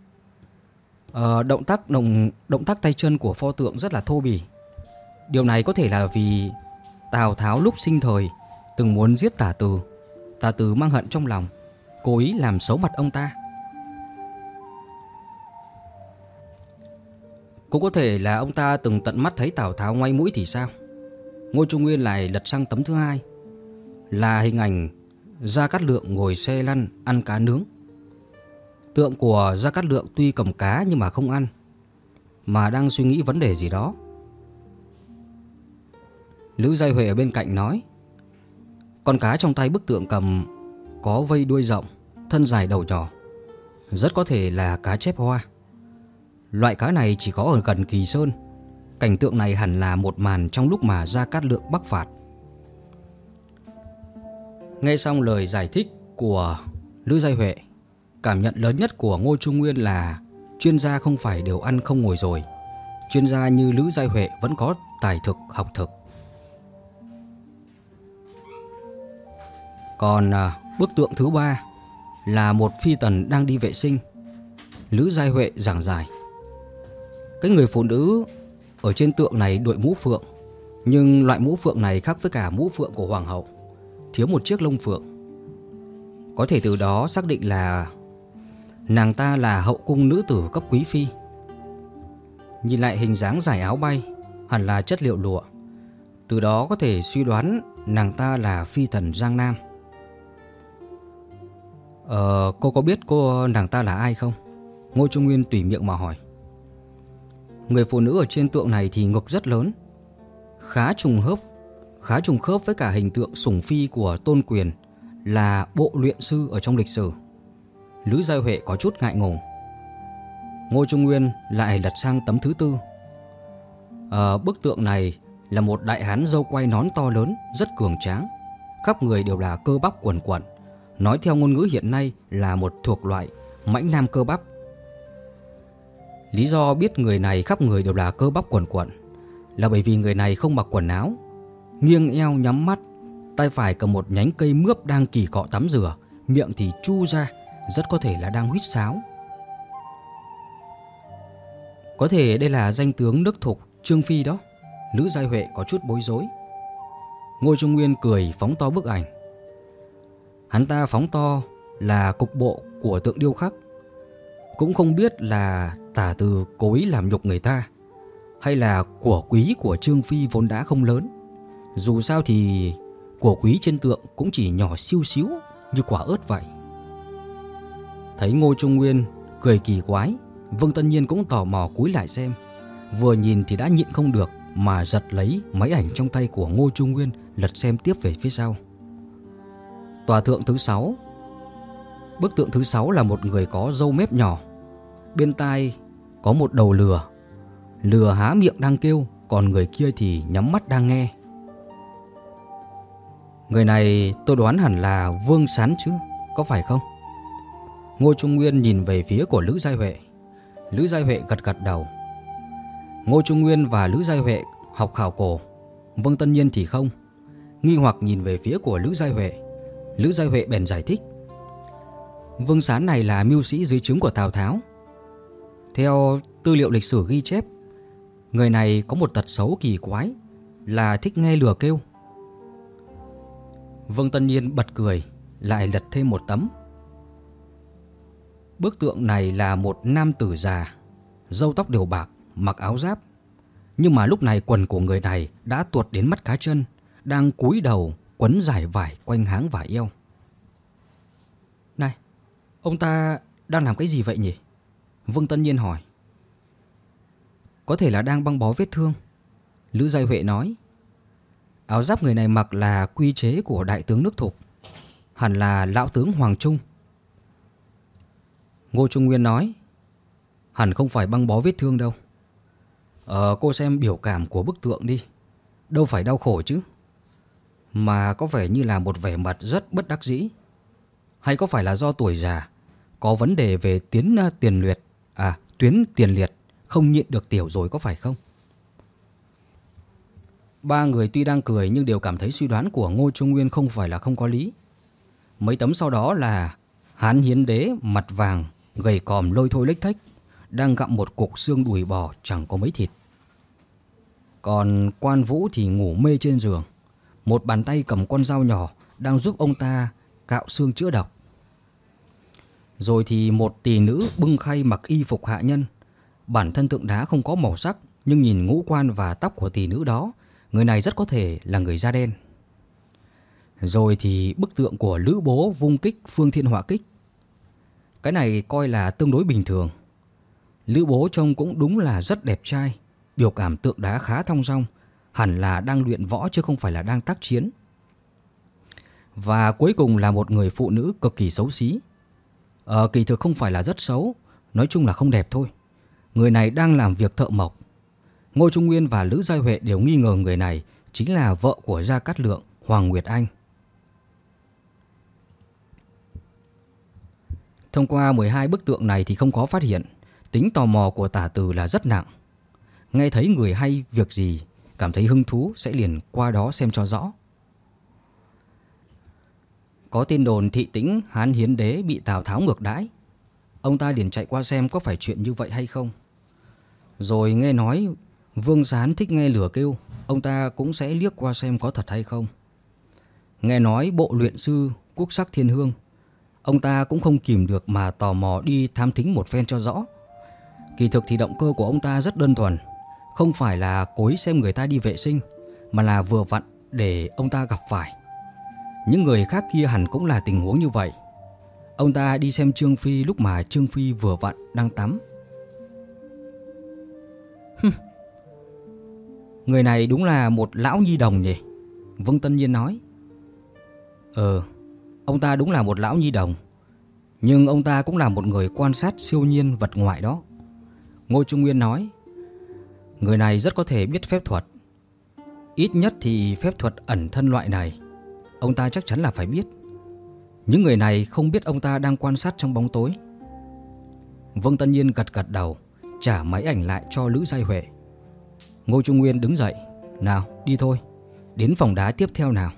Động tác tay chân của pho tượng rất là thô bỉ. Điều này có thể là vì Tào Tháo lúc sinh thời từng muốn giết Tả Từ. Tả Từ mang hận trong lòng, cố ý làm xấu mặt ông ta. Cũng có thể là ông ta từng tận mắt thấy Tào Tháo ngoáy mũi thì sao? Ngô Trung Nguyên lại lật sang tấm thứ hai, là hình ảnh Gia Cát Lượng ngồi xe lăn ăn cá nướng. Tượng của Gia Cát Lượng tuy cầm cá nhưng mà không ăn, mà đang suy nghĩ vấn đề gì đó. Lữ Gia Huệ ở bên cạnh nói, con cá trong tay bức tượng cầm có vây đuôi rộng, thân dài đầu nhỏ, rất có thể là cá chép hoa. Loại cá này chỉ có ở gần Kỳ Sơn. Cảnh tượng này hẳn là một màn trong lúc mà Gia Cát Lượng bắc phạt. Nghe xong lời giải thích của Lữ Gia Huệ, cảm nhận lớn nhất của Ngô Trung Nguyên là chuyên gia không phải đều ăn không ngồi rồi. Chuyên gia như Lữ Gia Huệ vẫn có tài thực, học thực. Còn bức tượng thứ ba là một phi tần đang đi vệ sinh. Lữ Gia Huệ giảng giải. Cái người phụ nữ ở trên tượng này đội mũ phượng, nhưng loại mũ phượng này khác với cả mũ phượng của hoàng hậu, thiếu một chiếc lông phượng. Có thể từ đó xác định là nàng ta là hậu cung nữ tử cấp quý phi. Nhìn lại hình dáng giải áo bay, hẳn là chất liệu lụa. Từ đó có thể suy đoán nàng ta là phi tần Giang Nam. Cô có biết nàng ta là ai không? Ngô Trung Nguyên tùy miệng mà hỏi. Người phụ nữ ở trên tượng này thì ngực rất lớn, khá trùng khớp với cả hình tượng sủng phi của Tôn Quyền là bộ luyện sư ở trong lịch sử. Lữ Giai Huệ có chút ngại ngùng. Ngô Trung Nguyên lại lật sang tấm thứ 4. Ở bức tượng này là một đại hán râu quai nón to lớn, rất cường tráng, khắp người đều là cơ bắp quần quật, nói theo ngôn ngữ hiện nay là một thuộc loại mãnh nam cơ bắp. Lý do biết người này khắp người đều là cơ bắp quần quật là bởi vì người này không mặc quần áo, nghiêng eo nhắm mắt, tay phải cầm một nhánh cây mướp đang kỳ cọ tắm rửa, miệng thì chu ra, rất có thể là đang huýt sáo. Có thể đây là danh tướng nước Thục Trương Phi đó. Lữ Giai Huệ có chút bối rối. Ngô Trung Nguyên cười phóng to bức ảnh. Hắn ta phóng to là cục bộ của tượng điêu khắc, cũng không biết là Tả Từ cố ý làm nhục người ta, hay là của quý của Trương Phi vốn đã không lớn. Dù sao thì của quý trên tượng cũng chỉ nhỏ siêu xíu như quả ớt vậy. Thấy Ngô Trung Nguyên cười kỳ quái, Vương Tân Nhiên cũng tò mò cúi lại xem. Vừa nhìn thì đã nhịn không được mà giật lấy máy ảnh trong tay của Ngô Trung Nguyên, lật xem tiếp về phía sau. Tòa tượng thứ 6. Bức tượng thứ 6 là một người có râu mép nhỏ, bên tai có một đầu lừa. Lừa há miệng đang kêu, còn người kia thì nhắm mắt đang nghe. Người này tôi đoán hẳn là Vương Sán chứ, có phải không? Ngô Trung Nguyên nhìn về phía của Lữ Giai Huệ. Lữ Giai Huệ gật gật đầu. Ngô Trung Nguyên và Lữ Giai Huệ học khảo cổ, Vương Tân Nhiên thì không. Nghi hoặc nhìn về phía của Lữ Giai Huệ. Lữ Giai Huệ bèn giải thích. Vương Sán này là mưu sĩ dưới trướng của Tào Tháo. Theo tư liệu lịch sử ghi chép, người này có một tật xấu kỳ quái là thích nghe lừa kêu. Vương Tân Nhiên bật cười, lại lật thêm một tấm. Bức tượng này là một nam tử già, râu tóc đều bạc, mặc áo giáp. Nhưng mà lúc này quần của người này đã tuột đến mắt cá chân, đang cúi đầu quấn giải vải quanh háng và eo. Này, ông ta đang làm cái gì vậy nhỉ? Vương Tân Nhiên hỏi. Có thể là đang băng bó vết thương, Lữ Giai Huệ nói. Áo giáp người này mặc là quy chế của đại tướng nước Thục, hẳn là lão tướng Hoàng Trung. Ngô Trung Nguyên nói. Hẳn không phải băng bó vết thương đâu. Cô xem biểu cảm của bức tượng đi, đâu phải đau khổ chứ, mà có vẻ như là một vẻ mặt rất bất đắc dĩ. Hay có phải là do tuổi già, có vấn đề về tuyến tiền liệt, không nhịn được tiểu rồi có phải không? Ba người tuy đang cười nhưng đều cảm thấy suy đoán của Ngô Trung Nguyên không phải là không có lý. Mấy tấm sau đó là Hán Hiến Đế mặt vàng, gầy còm lôi thôi lếch thếch, đang gặm một cục xương đùi bò chẳng có mấy thịt. Còn Quan Vũ thì ngủ mê trên giường, một bàn tay cầm con dao nhỏ đang giúp ông ta cạo xương chữa độc. Rồi thì một tỷ nữ bưng khay mặc y phục hạ nhân. Bản thân tượng đá không có màu sắc, nhưng nhìn ngũ quan và tóc của tỷ nữ đó, người này rất có thể là người da đen. Rồi thì bức tượng của Lữ Bố vung kích phương thiên họa kích. Cái này coi là tương đối bình thường. Lữ Bố trông cũng đúng là rất đẹp trai, biểu cảm tượng đá khá thong dong, hẳn là đang luyện võ chứ không phải là đang tác chiến. Và cuối cùng là một người phụ nữ cực kỳ xấu xí. Kỳ thực không phải là rất xấu, nói chung là không đẹp thôi. Người này đang làm việc thợ mộc. Ngô Trung Nguyên và Lữ Giai Huệ đều nghi ngờ người này chính là vợ của Gia Cát Lượng, Hoàng Nguyệt Anh. Thông qua 12 bức tượng này thì không có phát hiện tính tò mò của Tả Từ là rất nặng. Nghe thấy người hay việc gì, cảm thấy hứng thú sẽ liền qua đó xem cho rõ. Có tin đồn Thị Tĩnh Hán Hiến Đế bị Tào Tháo ngược đãi. Ông ta liền chạy qua xem có phải chuyện như vậy hay không. Rồi nghe nói Vương Sán thích nghe lửa kêu, ông ta cũng sẽ liếc qua xem có thật hay không. Nghe nói bộ luyện sư Quốc Sắc Thiên Hương, ông ta cũng không kìm được mà tò mò đi thám thính một phen cho rõ. Kỳ thực thì động cơ của ông ta rất đơn thuần, không phải là cố ý xem người ta đi vệ sinh, mà là vừa vặn để ông ta gặp phải. Những người khác kia hẳn cũng là tình huống như vậy. Ông ta đi xem Trương Phi lúc mà Trương Phi vừa vặn đang tắm. Người này đúng là một lão nhi đồng nhỉ, Vương Tân Nhiên nói. Ông Ông ta đúng là một lão nhi đồng, nhưng ông ta cũng là một người quan sát siêu nhiên vật ngoại đó. Ngô Trung Nguyên nói, người này rất có thể biết phép thuật. Ít nhất thì phép thuật ẩn thân loại này ông ta chắc chắn là phải biết. Những người này không biết ông ta đang quan sát trong bóng tối. Vương Tân Nhiên gật gật đầu, trả máy ảnh lại cho Lữ Giai Huệ. Ngô Trung Nguyên đứng dậy, nào đi thôi, đến phòng đá tiếp theo nào.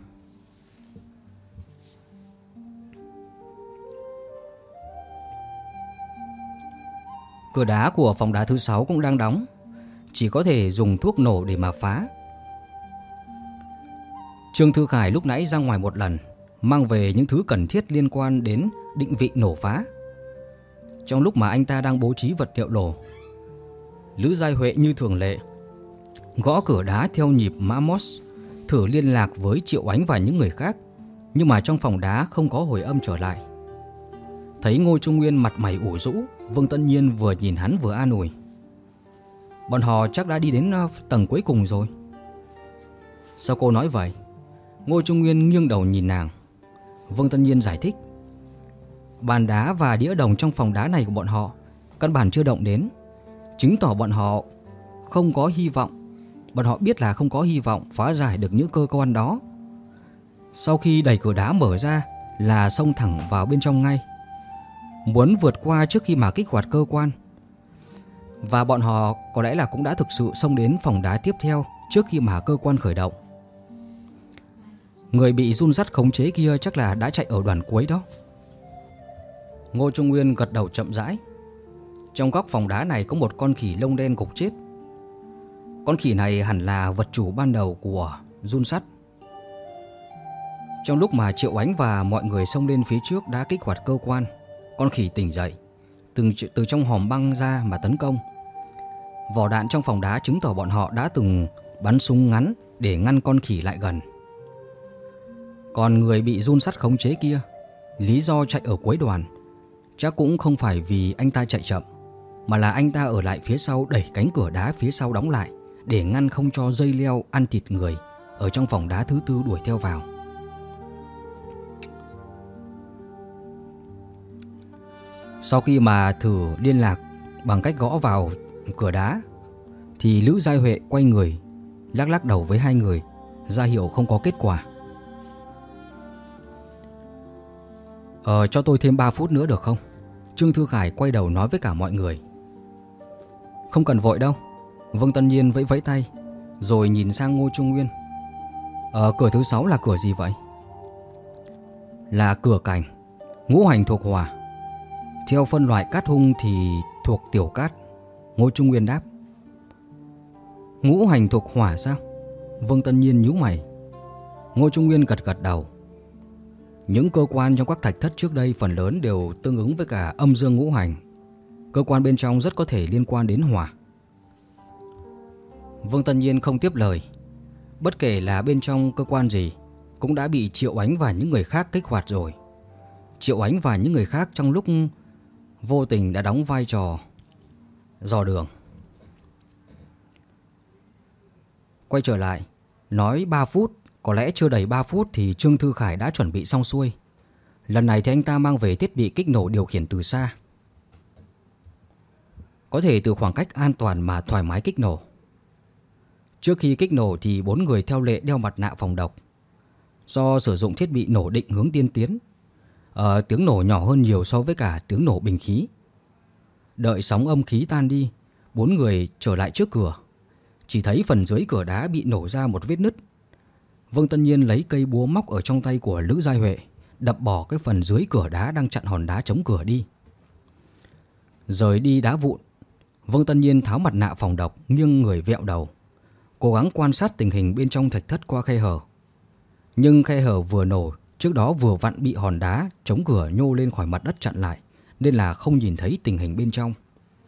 Cửa đá của phòng đá thứ 6 cũng đang đóng, chỉ có thể dùng thuốc nổ để mà phá. Trương Thư Khải lúc nãy ra ngoài một lần, mang về những thứ cần thiết liên quan đến định vị nổ phá. Trong lúc mà anh ta đang bố trí vật liệu nổ, Lữ Giai Huệ như thường lệ gõ cửa đá theo nhịp mã Morse, thử liên lạc với Triệu Ánh và những người khác, nhưng mà trong phòng đá không có hồi âm trở lại. Thấy Ngô Trung Nguyên mặt mày ủ rũ, Vương Tân Nhiên vừa nhìn hắn vừa an ủi, bọn họ chắc đã đi đến tầng cuối cùng rồi. Sao cô nói vậy? Ngô Trung Nguyên nghiêng đầu nhìn nàng. Vương Tân Nhiên giải thích, bàn đá và đĩa đồng trong phòng đá này của bọn họ căn bản chưa động đến, chứng tỏ bọn họ không có hy vọng. Bọn họ biết là không có hy vọng phá giải được những cơ quan đó. Sau khi đẩy cửa đá mở ra là xông thẳng vào bên trong ngay, muốn vượt qua trước khi mà kích hoạt cơ quan. Và bọn họ có lẽ là cũng đã thực sự xông đến phòng đá tiếp theo trước khi mà cơ quan khởi động. Người bị run dắt khống chế kia chắc là đã chạy ở đoàn cuối đó. Ngô Trung Nguyên gật đầu chậm rãi. Trong góc phòng đá này có một con khỉ lông đen gục chết. Con khỉ này hẳn là vật chủ ban đầu của run sắt. Trong lúc mà Triệu Ánh và mọi người xông lên phía trước đã kích hoạt cơ quan, con khỉ tỉnh dậy, từ trong hòm băng ra mà tấn công. Vỏ đạn trong phòng đá chứng tỏ bọn họ đã từng bắn súng ngắn để ngăn con khỉ lại gần. Còn người bị run sắt khống chế kia, lý do chạy ở cuối đoàn chắc cũng không phải vì anh ta chạy chậm, mà là anh ta ở lại phía sau đẩy cánh cửa đá phía sau đóng lại để ngăn không cho dây leo ăn thịt người ở trong phòng đá thứ 4 đuổi theo vào. Sau khi mà thử liên lạc bằng cách gõ vào cửa đá thì Lữ Giai Huệ quay người, lắc lắc đầu với hai người, ra hiệu không có kết quả. Cho tôi thêm 3 phút nữa được không? Trương Thư Khải quay đầu nói với cả mọi người. Không cần vội đâu. Vương Tân Nhiên vẫy vẫy tay, rồi nhìn sang Ngô Trung Nguyên. Cửa thứ 6 là cửa gì vậy? Là cửa cảnh, ngũ hành thuộc hỏa. Theo phân loại cát hung thì thuộc tiểu cát. Ngô Trung Nguyên đáp. Ngũ hành thuộc hỏa sao? Vương Tân Nhiên nhíu mày. Ngô Trung Nguyên gật gật đầu. Những cơ quan trong các thạch thất trước đây phần lớn đều tương ứng với cả âm dương ngũ hành. Cơ quan bên trong rất có thể liên quan đến hỏa. Vương Tân Nhiên không tiếp lời. Bất kể là bên trong cơ quan gì cũng đã bị Triệu Ánh và những người khác kích hoạt rồi. Triệu Ánh và những người khác trong lúc vô tình đã đóng vai trò dò đường. Quay trở lại, nói 3 phút, có lẽ chưa đầy 3 phút thì Trương Thư Khải đã chuẩn bị xong xuôi. Lần này thì anh ta mang về thiết bị kích nổ điều khiển từ xa, có thể từ khoảng cách an toàn mà thoải mái kích nổ. Trước khi kích nổ thì 4 người theo lệ đeo mặt nạ phòng độc. Do sử dụng thiết bị nổ định hướng tiên tiến, tiếng nổ nhỏ hơn nhiều so với cả tiếng nổ bình khí. Đợi sóng âm khí tan đi, 4 người trở lại trước cửa. Chỉ thấy phần dưới cửa đá bị nổ ra một vết nứt. Vương Tân Nhiên lấy cây búa móc ở trong tay của Lữ Giai Huệ, đập bỏ cái phần dưới cửa đá đang chặn hòn đá chống cửa đi. Rời đi đá vụn, Vương Tân Nhiên tháo mặt nạ phòng độc, nghiêng người vẹo đầu, cố gắng quan sát tình hình bên trong thạch thất qua khe hở. Nhưng khe hở vừa nổ trước đó vừa vặn bị hòn đá chống cửa nhô lên khỏi mặt đất chặn lại, nên là không nhìn thấy tình hình bên trong.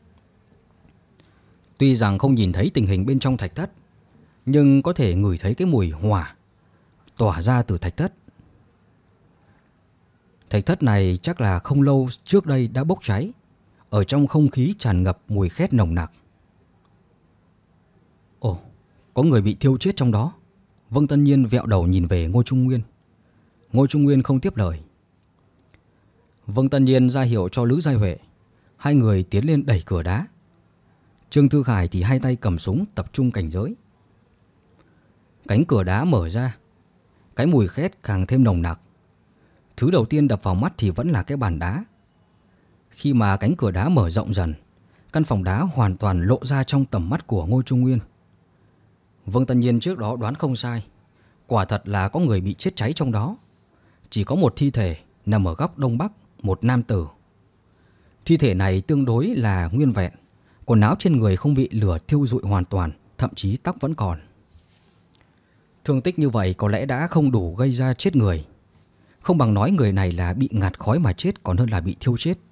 Tuy rằng không nhìn thấy tình hình bên trong thạch thất, nhưng có thể ngửi thấy cái mùi hỏa tỏa ra từ thạch thất. Thạch thất này chắc là không lâu trước đây đã bốc cháy. Ở trong không khí tràn ngập mùi khét nồng nặc. Ồ, có người bị thiêu chết trong đó. Vương Tân Nhiên vẹo đầu nhìn về Ngô Trung Nguyên. Ngô Trung Nguyên không tiếp lời, Vương Tân Nhiên ra hiệu cho Lữ Giai Huệ. Hai người tiến lên đẩy cửa đá. Trương Tư Khải thì hai tay cầm súng tập trung cảnh giới. Cánh cửa đá mở ra. Cái mùi khét càng thêm nồng nặc. Thứ đầu tiên đập vào mắt thì vẫn là cái bàn đá. Khi mà cánh cửa đá mở rộng dần, căn phòng đá hoàn toàn lộ ra trong tầm mắt của Ngô Trung Nguyên. Vương Tân Nhiên trước đó đoán không sai. Quả thật là có người bị chết cháy trong đó. Chỉ có một thi thể nằm ở góc đông bắc, một nam tử. Thi thể này tương đối là nguyên vẹn. Quần áo trên người không bị lửa thiêu rụi hoàn toàn, thậm chí tóc vẫn còn. Thương tích như vậy có lẽ đã không đủ gây ra chết người. Không bằng nói người này là bị ngạt khói mà chết còn hơn là bị thiêu chết.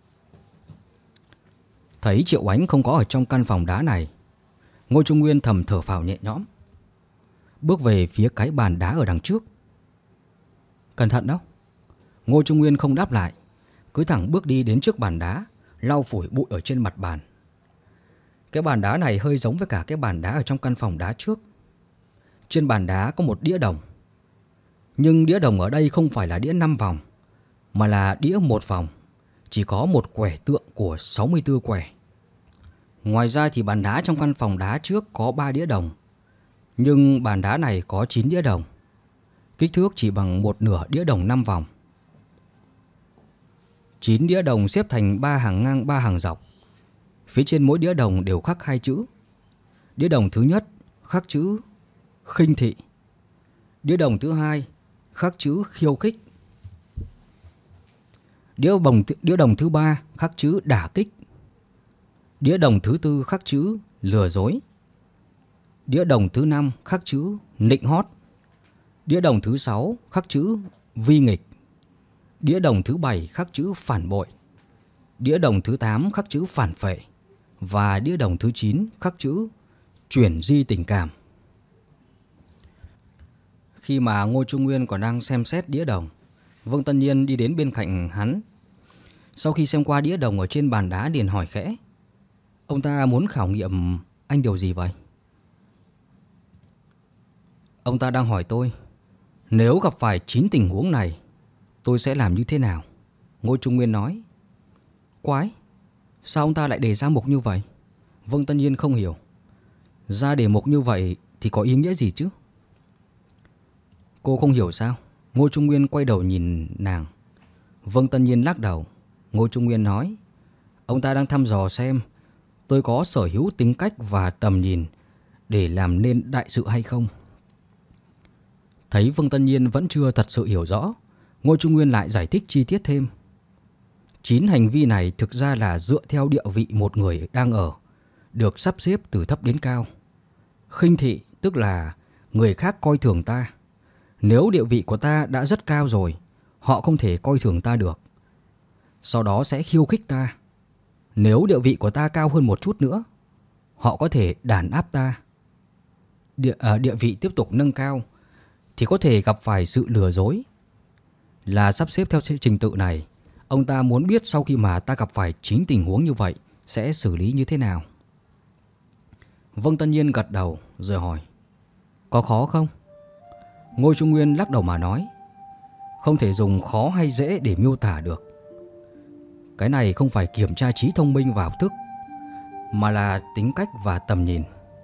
Thấy Triệu Ánh không có ở trong căn phòng đá này, Ngô Trung Nguyên thầm thở phào nhẹ nhõm. Bước về phía cái bàn đá ở đằng trước. Cẩn thận đó. Ngô Trung Nguyên không đáp lại, cứ thẳng bước đi đến trước bàn đá, lau phủi bụi ở trên mặt bàn. Cái bàn đá này hơi giống với cả cái bàn đá ở trong căn phòng đá trước. Trên bàn đá có một đĩa đồng. Nhưng đĩa đồng ở đây không phải là đĩa 5 vòng, mà là đĩa 1 vòng. Chỉ có một quẻ tượng của 64 quẻ. Ngoài ra thì bàn đá trong căn phòng đá trước có 3 đĩa đồng. Nhưng bàn đá này có 9 đĩa đồng. Kích thước chỉ bằng một nửa đĩa đồng 5 vòng. 9 đĩa đồng xếp thành 3 hàng ngang 3 hàng dọc. Phía trên mỗi đĩa đồng đều khắc 2 chữ. Đĩa đồng thứ nhất khắc chữ khinh thị. Đĩa đồng thứ hai khắc chữ khiêu khích. Đĩa đồng thứ ba khắc chữ đả kích. Đĩa đồng thứ tư khắc chữ lừa dối. Đĩa đồng thứ 5 khắc chữ nịnh hót. Đĩa đồng thứ 6 khắc chữ vi nghịch. Đĩa đồng thứ 7 khắc chữ phản bội. Đĩa đồng thứ 8 khắc chữ phản phệ. Và đĩa đồng thứ 9 khắc chữ chuyển di tình cảm. Khi mà Ngô Trung Nguyên còn đang xem xét đĩa đồng, Vương Tân Nhiên đi đến bên cạnh hắn. Sau khi xem qua đĩa đồng ở trên bàn đá liền hỏi khẽ: Ông ta muốn khảo nghiệm anh điều gì vậy? Ông ta đang hỏi tôi, nếu gặp phải 9 tình huống này, tôi sẽ làm như thế nào? Ngô Trung Nguyên nói. Quái, sao ông ta lại đề ra mục như vậy? Vương Tân Nhiên không hiểu. Ra đề mục như vậy thì có ý nghĩa gì chứ? Cô không hiểu sao? Ngô Trung Nguyên quay đầu nhìn nàng. Vương Tân Nhiên lắc đầu. Ngô Trung Nguyên nói, ông ta đang thăm dò xem tôi có sở hữu tính cách và tầm nhìn để làm nên đại sự hay không. Thấy Vương Tân Nhiên vẫn chưa thật sự hiểu rõ, Ngô Trung Nguyên lại giải thích chi tiết thêm. 9 hành vi này thực ra là dựa theo địa vị một người đang ở, được sắp xếp từ thấp đến cao. Khinh thị tức là người khác coi thường ta. Nếu địa vị của ta đã rất cao rồi, họ không thể coi thường ta được. Sau đó sẽ khiêu khích ta. Nếu địa vị của ta cao hơn một chút nữa, họ có thể đàn áp ta. Địa vị tiếp tục nâng cao thì có thể gặp phải sự lừa dối. Là sắp xếp theo trình tự này, ông ta muốn biết sau khi mà ta gặp phải 9 tình huống như vậy sẽ xử lý như thế nào. Vương Tân Nhiên gật đầu rồi hỏi, có khó không? Ngô Trung Nguyên lắc đầu mà nói, không thể dùng khó hay dễ để miêu tả được. Cái này không phải kiểm tra trí thông minh và học thức, mà là tính cách và tầm nhìn.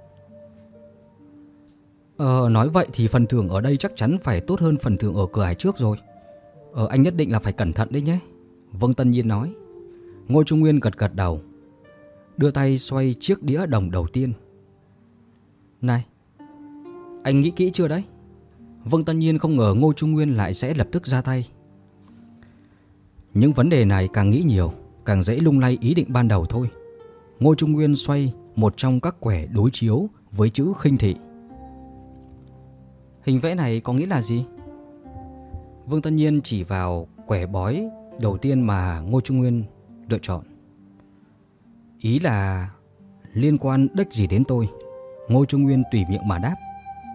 Nói vậy thì phần thưởng ở đây chắc chắn phải tốt hơn phần thưởng ở cửa hải trước rồi. Anh nhất định là phải cẩn thận đấy nhé. Vương Tân Nhiên nói. Ngô Trung Nguyên gật gật đầu, đưa tay xoay chiếc đĩa đồng đầu tiên. Này, anh nghĩ kỹ chưa đấy? Vương Tân Nhiên không ngờ Ngô Trung Nguyên lại sẽ lập tức ra tay. Những vấn đề này càng nghĩ nhiều, càng dễ lung lay ý định ban đầu thôi. Ngô Trung Nguyên xoay một trong các quẻ đối chiếu với chữ khinh thị. Hình vẽ này có nghĩa là gì? Vương Tân Nhiên chỉ vào quẻ bói đầu tiên mà Ngô Trung Nguyên lựa chọn. Ý là liên quan đếch gì đến tôi? Ngô Trung Nguyên tùy miệng mà đáp.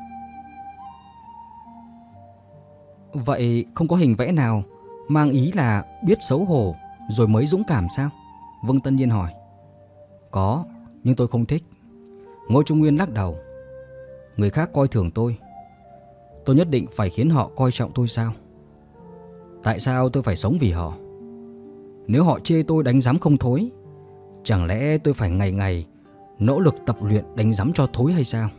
Vậy không có hình vẽ nào mang ý là biết xấu hổ rồi mới dũng cảm sao? Vương Tân Nhiên hỏi. Có, nhưng tôi không thích. Ngô Trung Nguyên lắc đầu. Người khác coi thường tôi nhất định phải khiến họ coi trọng tôi sao? Tại sao tôi phải sống vì họ? Nếu họ chê tôi đánh giám không thối, chẳng lẽ tôi phải ngày ngày nỗ lực tập luyện đánh giám cho thối hay sao?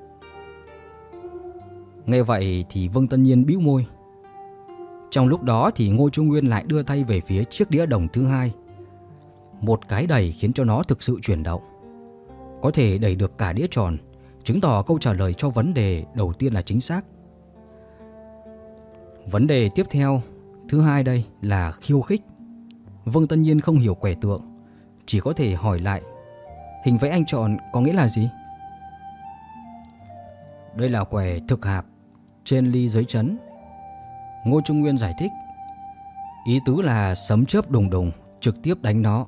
Nghe vậy thì Vương Tân Nhiên bĩu môi. Trong lúc đó thì Ngô Trung Nguyên lại đưa tay về phía chiếc đĩa đồng thứ hai. Một cái đẩy khiến cho nó thực sự chuyển động. Có thể đẩy được cả đĩa tròn, chứng tỏ câu trả lời cho vấn đề đầu tiên là chính xác. Vấn đề tiếp theo, thứ hai đây là khiêu khích. Vương Tân Nhiên không hiểu quẻ tượng, chỉ có thể hỏi lại, hình vẽ anh chọn có nghĩa là gì? Đây là quẻ thực hạp trên ly dưới chấn. Ngô Trung Nguyên giải thích, ý tứ là sấm chớp đùng đùng trực tiếp đánh nó.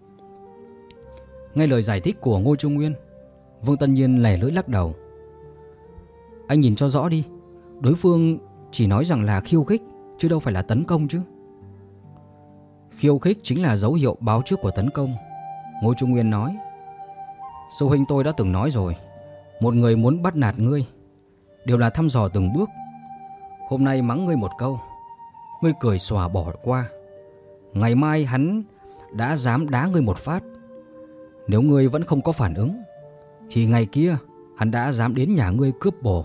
Nghe lời giải thích của Ngô Trung Nguyên, Vương Tân Nhiên lẻ lưỡi lắc đầu. Anh nhìn cho rõ đi, đối phương chỉ nói rằng là khiêu khích chứ đâu phải là tấn công chứ. Khiêu khích chính là dấu hiệu báo trước của tấn công, Ngô Trung Nguyên nói. Sư huynh tôi đã từng nói rồi, một người muốn bắt nạt ngươi đều là thăm dò từng bước. Hôm nay mắng ngươi một câu, ngươi cười xòa bỏ qua. Ngày mai hắn đã dám đá ngươi một phát. Nếu ngươi vẫn không có phản ứng, thì ngày kia hắn đã dám đến nhà ngươi cướp bồ.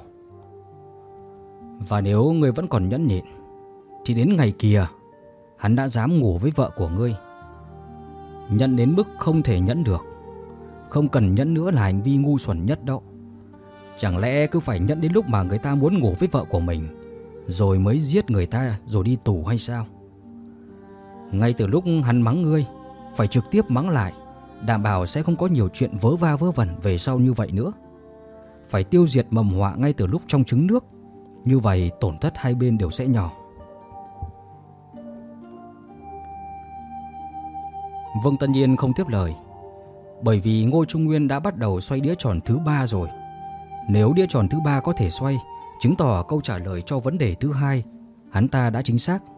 Và nếu ngươi vẫn còn nhẫn nhịn, thì đến ngày kia hắn đã dám ngủ với vợ của ngươi. Nhẫn đến mức không thể nhẫn được, không cần nhẫn nữa là hành vi ngu xuẩn nhất đó. Chẳng lẽ cứ phải nhẫn đến lúc mà người ta muốn ngủ với vợ của mình rồi mới giết người ta rồi đi tù hay sao? Ngay từ lúc hắn mắng ngươi, phải trực tiếp mắng lại, đảm bảo sẽ không có nhiều chuyện vớ va vớ vẩn về sau như vậy nữa. Phải tiêu diệt mầm họa ngay từ lúc trong trứng nước, như vậy tổn thất hai bên đều sẽ nhỏ. Vương Tân Nhiên không tiếp lời, bởi vì Ngô Trung Nguyên đã bắt đầu xoay đĩa tròn thứ ba rồi. Nếu đĩa tròn thứ ba có thể xoay, chứng tỏ câu trả lời cho vấn đề thứ hai hắn ta đã chính xác.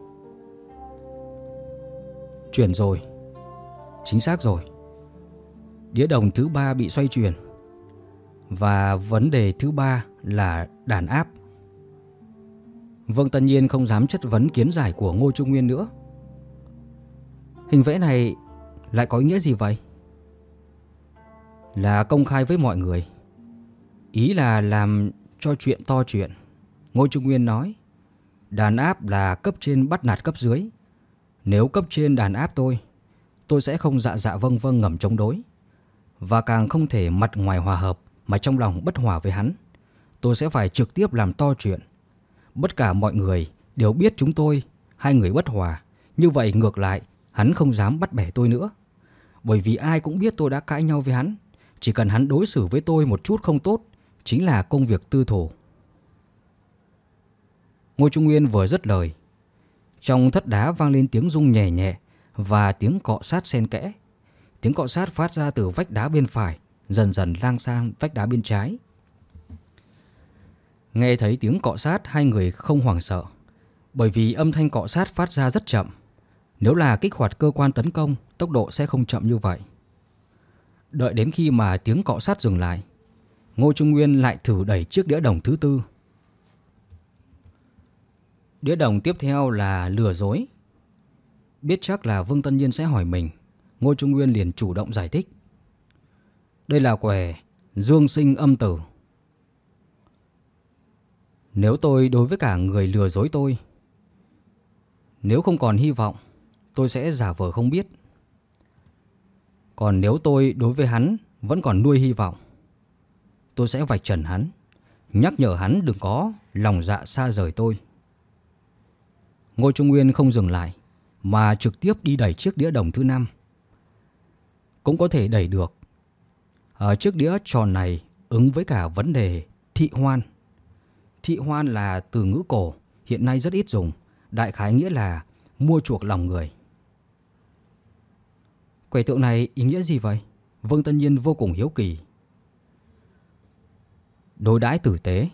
Chuyển rồi. Chính xác rồi. Đĩa đồng thứ ba bị xoay chuyển. Và vấn đề thứ ba là đàn áp. Vương Tân Nhiên không dám chất vấn kiến giải của Ngô Trung Nguyên nữa. Hình vẽ này lại có ý nghĩa gì vậy? Là công khai với mọi người. Ý là làm cho chuyện to chuyện. Ngô Trung Nguyên nói, đàn áp là cấp trên bắt nạt cấp dưới. Nếu cấp trên đàn áp tôi sẽ không dạ dạ vâng vâng ngầm chống đối. Và càng không thể mặt ngoài hòa hợp mà trong lòng bất hòa với hắn. Tôi sẽ phải trực tiếp làm to chuyện. Tất cả mọi người đều biết chúng tôi hai người bất hòa. Như vậy ngược lại, hắn không dám bắt bẻ tôi nữa. Bởi vì ai cũng biết tôi đã cãi nhau với hắn. Chỉ cần hắn đối xử với tôi một chút không tốt, chính là công việc tư thù. Ngô Trung Nguyên vừa dứt lời, trong thất đá vang lên tiếng rung nhẹ nhẹ và tiếng cọ sát xen kẽ. Tiếng cọ sát phát ra từ vách đá bên phải, dần dần lan sang vách đá bên trái. Nghe thấy tiếng cọ sát, hai người không hoảng sợ, bởi vì âm thanh cọ sát phát ra rất chậm. Nếu là kích hoạt cơ quan tấn công, tốc độ sẽ không chậm như vậy. Đợi đến khi mà tiếng cọ sát dừng lại, Ngô Trung Nguyên lại thử đẩy chiếc đĩa đồng thứ tư. Đĩa đồng tiếp theo là lừa dối. Biết chắc là Vương Tân Nhiên sẽ hỏi mình, Ngô Trung Nguyên liền chủ động giải thích. Đây là quẻ dương sinh âm tử. Nếu tôi đối với cả người lừa dối tôi, nếu không còn hy vọng, tôi sẽ giả vờ không biết. Còn nếu tôi đối với hắn vẫn còn nuôi hy vọng, tôi sẽ vạch trần hắn, nhắc nhở hắn đừng có lòng dạ xa rời tôi. Ngô Trung Nguyên không dừng lại, mà trực tiếp đi đẩy chiếc đĩa đồng thứ 5. Cũng có thể đẩy được. Ở chiếc đĩa tròn này ứng với cả vấn đề thị hoan. Thị hoan là từ ngữ cổ, hiện nay rất ít dùng, đại khái nghĩa là mua chuộc lòng người. Quẻ tượng này ý nghĩa gì vậy? Vương Tân Nhiên vô cùng hiếu kỳ. Đối đãi tử tế.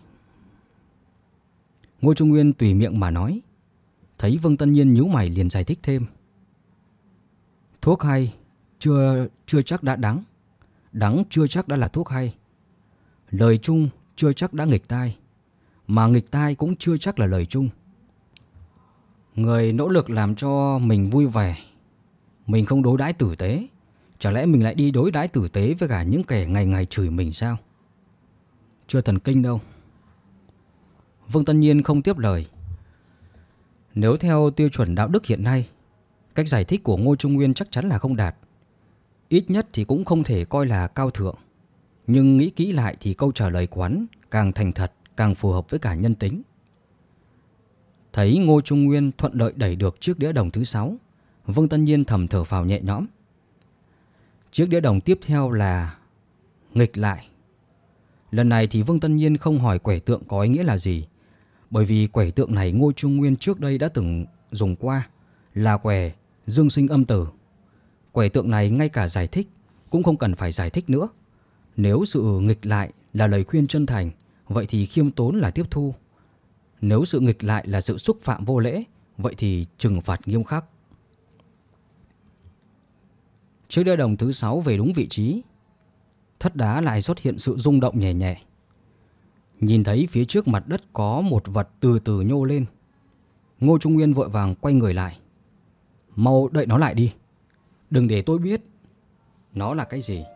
Ngô Trung Nguyên tùy miệng mà nói. Thấy Vương Tân Nhiên nhíu mày liền giải thích thêm. Thuốc hay chưa chắc đã đắng, đắng chưa chắc đã là thuốc hay. Lời chung chưa chắc đã nghịch tai, mà nghịch tai cũng chưa chắc là lời chung. Người nỗ lực làm cho mình vui vẻ, Mình không đối đãi tử tế, chả lẽ mình lại đi đối đãi tử tế với cả những kẻ ngày ngày chửi mình sao? Chưa thần kinh đâu. Vương Tân Nhiên không tiếp lời. Nếu theo tiêu chuẩn đạo đức hiện nay, cách giải thích của Ngô Trung Nguyên chắc chắn là không đạt. Ít nhất thì cũng không thể coi là cao thượng. Nhưng nghĩ kỹ lại thì câu trả lời của hắn càng thành thật, càng phù hợp với cả nhân tính. Thấy Ngô Trung Nguyên thuận lợi đẩy được chiếc đĩa đồng thứ 6, Vương Tân Nhiên thầm thở phào nhẹ nhõm. Chiếc đĩa đồng tiếp theo là nghịch lại. Lần này thì Vương Tân Nhiên không hỏi quẻ tượng có ý nghĩa là gì, bởi vì quẻ tượng này Ngô Trung Nguyên trước đây đã từng dùng qua, là quẻ dương sinh âm tử. Quẻ tượng này ngay cả giải thích cũng không cần phải giải thích nữa. Nếu sự nghịch lại là lời khuyên chân thành, vậy thì khiêm tốn là tiếp thu. Nếu sự nghịch lại là sự xúc phạm vô lễ, vậy thì trừng phạt nghiêm khắc. Chiếc đĩa đồng thứ 6 về đúng vị trí, thất đá lại xuất hiện sự rung động nhẹ nhẹ. Nhìn thấy phía trước mặt đất có một vật từ từ nhô lên. Ngô Trung Nguyên vội vàng quay người lại. Mau đậy nó lại đi, đừng để tôi biết nó là cái gì.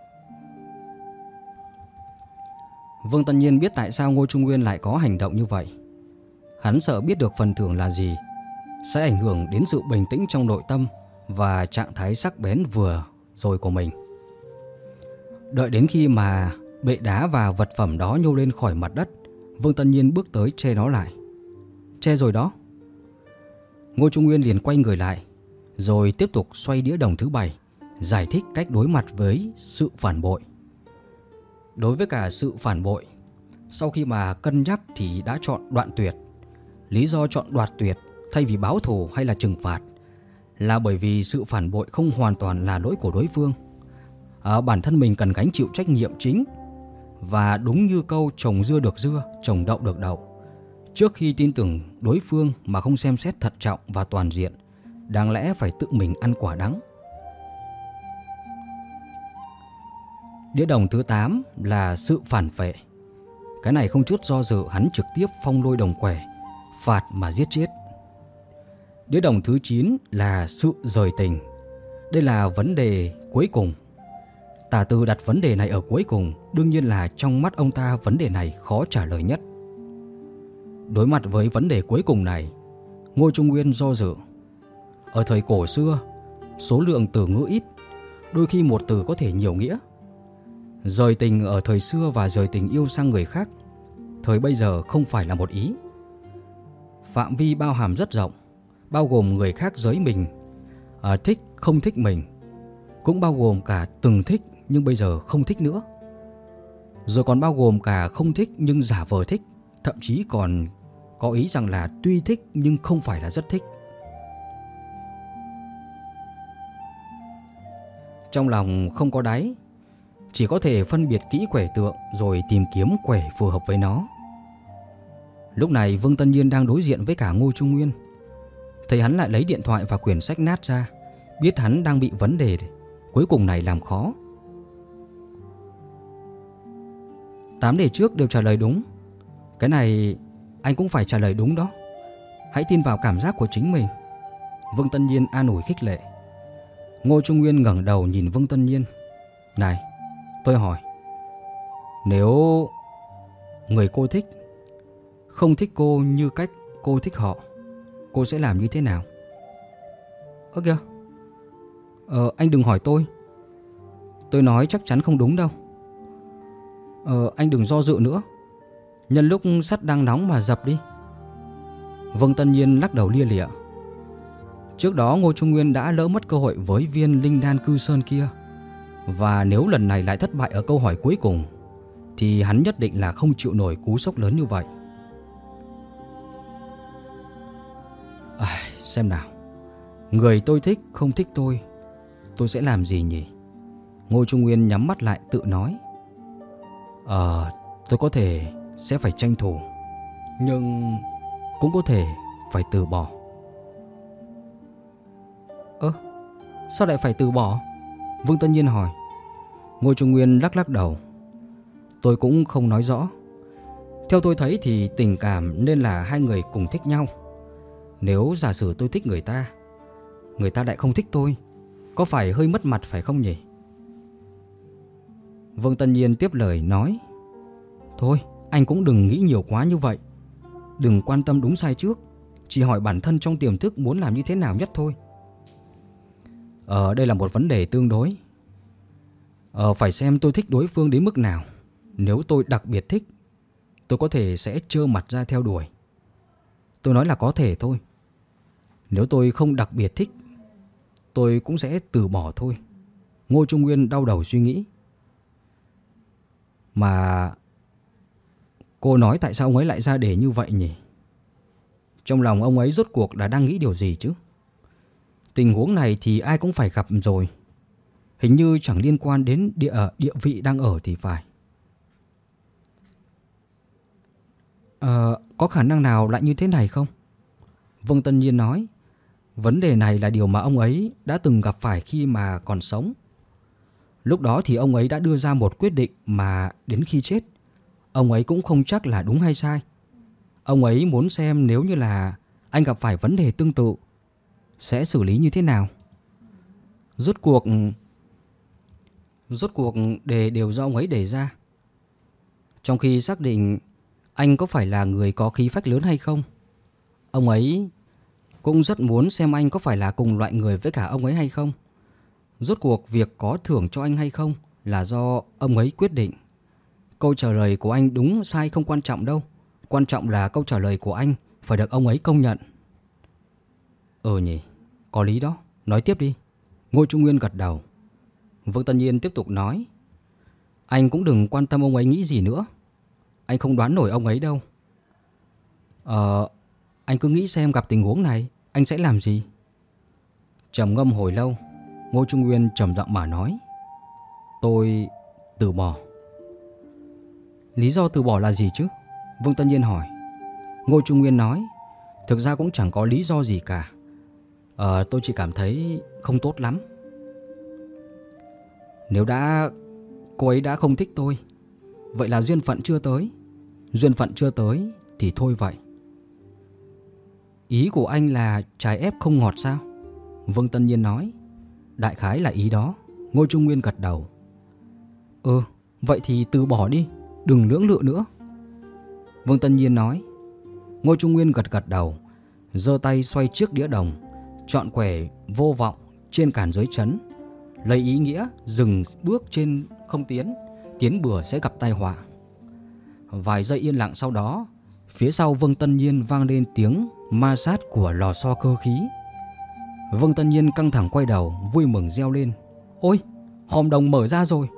Vương Tân Nhiên biết tại sao Ngô Trung Nguyên lại có hành động như vậy. Hắn sợ biết được phần thưởng là gì sẽ ảnh hưởng đến sự bình tĩnh trong nội tâm và trạng thái sắc bén vừa rồi của mình. Đợi đến khi mà bệ đá và vật phẩm đó nhô lên khỏi mặt đất, Vương Tân Nhiên bước tới che nó lại. Che rồi đó. Ngô Trung Nguyên liền quay người lại, rồi tiếp tục xoay đĩa đồng thứ 7, giải thích cách đối mặt với sự phản bội. Đối với cả sự phản bội, sau khi mà cân nhắc thì đã chọn đoạn tuyệt. Lý do chọn đoạt tuyệt thay vì báo thù hay là trừng phạt là bởi vì sự phản bội không hoàn toàn là lỗi của đối phương. Bản thân mình cần gánh chịu trách nhiệm chính. Và đúng như câu trồng dưa được dưa, trồng đậu được đậu. Trước khi tin tưởng đối phương mà không xem xét thận trọng và toàn diện, đáng lẽ phải tự mình ăn quả đắng. Đĩa đồng thứ 8 là sự phản vệ. Cái này không chút do dự, hắn trực tiếp phong lôi đồng quẻ, phạt mà giết chết. Đĩa đồng thứ 9 là sự rời tình. Đây là vấn đề cuối cùng. Tả Từ đặt vấn đề này ở cuối cùng, đương nhiên là trong mắt ông ta vấn đề này khó trả lời nhất. Đối mặt với vấn đề cuối cùng này, Ngô Trung Nguyên do dự. Ở thời cổ xưa, số lượng từ ngữ ít, đôi khi một từ có thể nhiều nghĩa. Rời tình ở thời xưa và rời tình yêu sang người khác, thời bây giờ không phải là một ý. Phạm vi bao hàm rất rộng, bao gồm người khác giới mình, thích không thích mình, cũng bao gồm cả từng thích nhưng bây giờ không thích nữa. Rồi còn bao gồm cả không thích nhưng giả vờ thích, thậm chí còn có ý rằng là tuy thích nhưng không phải là rất thích. Trong lòng không có đáy, chỉ có thể phân biệt kỹ quẻ tượng rồi tìm kiếm quẻ phù hợp với nó. Lúc này Vương Tân Nhiên đang đối diện với cả Ngô Trung Nguyên. Thấy hắn lại lấy điện thoại và quyển sách nát ra, biết hắn đang bị vấn đề cuối cùng này làm khó. 8 đề trước đều trả lời đúng. Cái này anh cũng phải trả lời đúng đó. Hãy tin vào cảm giác của chính mình. Vương Tân Nhiên an ủi khích lệ. Ngô Trung Nguyên ngẩng đầu nhìn Vương Tân Nhiên. Này, tôi hỏi, nếu người cô thích không thích cô như cách cô thích họ, cô sẽ làm như thế nào? Ơ kìa, anh đừng hỏi tôi. Tôi nói chắc chắn không đúng đâu. Anh đừng do dự nữa. Nhân lúc sắt đang nóng mà dập đi. Vương Tân Nhiên lắc đầu lia lịa. Trước đó Ngô Trung Nguyên đã lỡ mất cơ hội với viên linh đan cư sơn kia, và nếu lần này lại thất bại ở câu hỏi cuối cùng thì hắn nhất định là không chịu nổi cú sốc lớn như vậy. Xem nào, người tôi thích không thích tôi sẽ làm gì nhỉ? Ngô Trung Nguyên nhắm mắt lại tự nói. Tôi có thể sẽ phải tranh thủ, nhưng cũng có thể phải từ bỏ. Sao lại phải từ bỏ? Vương Tân Nhiên hỏi. Ngô Trung Nguyên lắc lắc đầu. Tôi cũng không nói rõ. Theo tôi thấy thì tình cảm nên là hai người cùng thích nhau. Nếu giả sử tôi thích người ta lại không thích tôi, có phải hơi mất mặt phải không nhỉ? Vương Tân Nhiên tiếp lời nói: Thôi, anh cũng đừng nghĩ nhiều quá như vậy. Đừng quan tâm đúng sai trước, chỉ hỏi bản thân trong tiềm thức muốn làm như thế nào nhất thôi. Đây là một vấn đề tương đối. Phải xem tôi thích đối phương đến mức nào. Nếu tôi đặc biệt thích, tôi có thể sẽ trơ mặt ra theo đuổi. Tôi nói là có thể thôi. Nếu tôi không đặc biệt thích, tôi cũng sẽ từ bỏ thôi. Ngô Trung Nguyên đau đầu suy nghĩ. Mà cô nói tại sao ông ấy lại ra đề như vậy nhỉ? Trong lòng ông ấy rốt cuộc là đang nghĩ điều gì chứ? Tình huống này thì ai cũng phải gặp rồi. Hình như chẳng liên quan đến địa vị đang ở thì phải. Có khả năng nào lại như thế này không? Vương Tân Nhiên nói. Vấn đề này là điều mà ông ấy đã từng gặp phải khi mà còn sống. Lúc đó thì ông ấy đã đưa ra một quyết định mà đến khi chết, ông ấy cũng không chắc là đúng hay sai. Ông ấy muốn xem nếu như là anh gặp phải vấn đề tương tự, sẽ xử lý như thế nào. Rốt cuộc đề đều do ông ấy đề ra. Trong khi xác định anh có phải là người có khí phách lớn hay không, ông ấy cũng rất muốn xem anh có phải là cùng loại người với cả ông ấy hay không. Rốt cuộc việc có thưởng cho anh hay không là do ông ấy quyết định. Câu trả lời của anh đúng sai không quan trọng đâu. Quan trọng là câu trả lời của anh phải được ông ấy công nhận. Nhỉ, có lý đó. Nói tiếp đi. Ngô Trung Nguyên gật đầu. Vương Tân Nhiên tiếp tục nói: Anh cũng đừng quan tâm ông ấy nghĩ gì nữa. Anh không đoán nổi ông ấy đâu. Anh cứ nghĩ xem gặp tình huống này anh sẽ làm gì. Trầm ngâm hồi lâu, Ngô Trung Nguyên trầm giọng mà nói: Tôi từ bỏ. Lý do từ bỏ là gì chứ? Vương Tân Nhiên hỏi. Ngô Trung Nguyên nói: Thực ra cũng chẳng có lý do gì cả. Tôi chỉ cảm thấy không tốt lắm. Nếu cô ấy đã không thích tôi, vậy là duyên phận chưa tới. Duyên phận chưa tới thì thôi vậy. Ý của anh là trái ép không ngọt sao? Vương Tân Nhiên nói. Đại khái là ý đó. Ngô Trung Nguyên gật đầu. Vậy thì từ bỏ đi, đừng lưỡng lự nữa. Vương Tân Nhiên nói. Ngô Trung Nguyên gật đầu, giơ tay xoay chiếc đĩa đồng, chọn quẻ vô vọng trên cản dưới chấn, lấy ý nghĩa dừng bước trên không tiến, tiến bừa sẽ gặp tai họa. Vài giây yên lặng sau đó, phía sau Vương Tân Nhiên vang lên tiếng ma sát của lò xo cơ khí. Vương Tân Nhiên căng thẳng quay đầu, vui mừng reo lên: Ôi, hòm đồng mở ra rồi.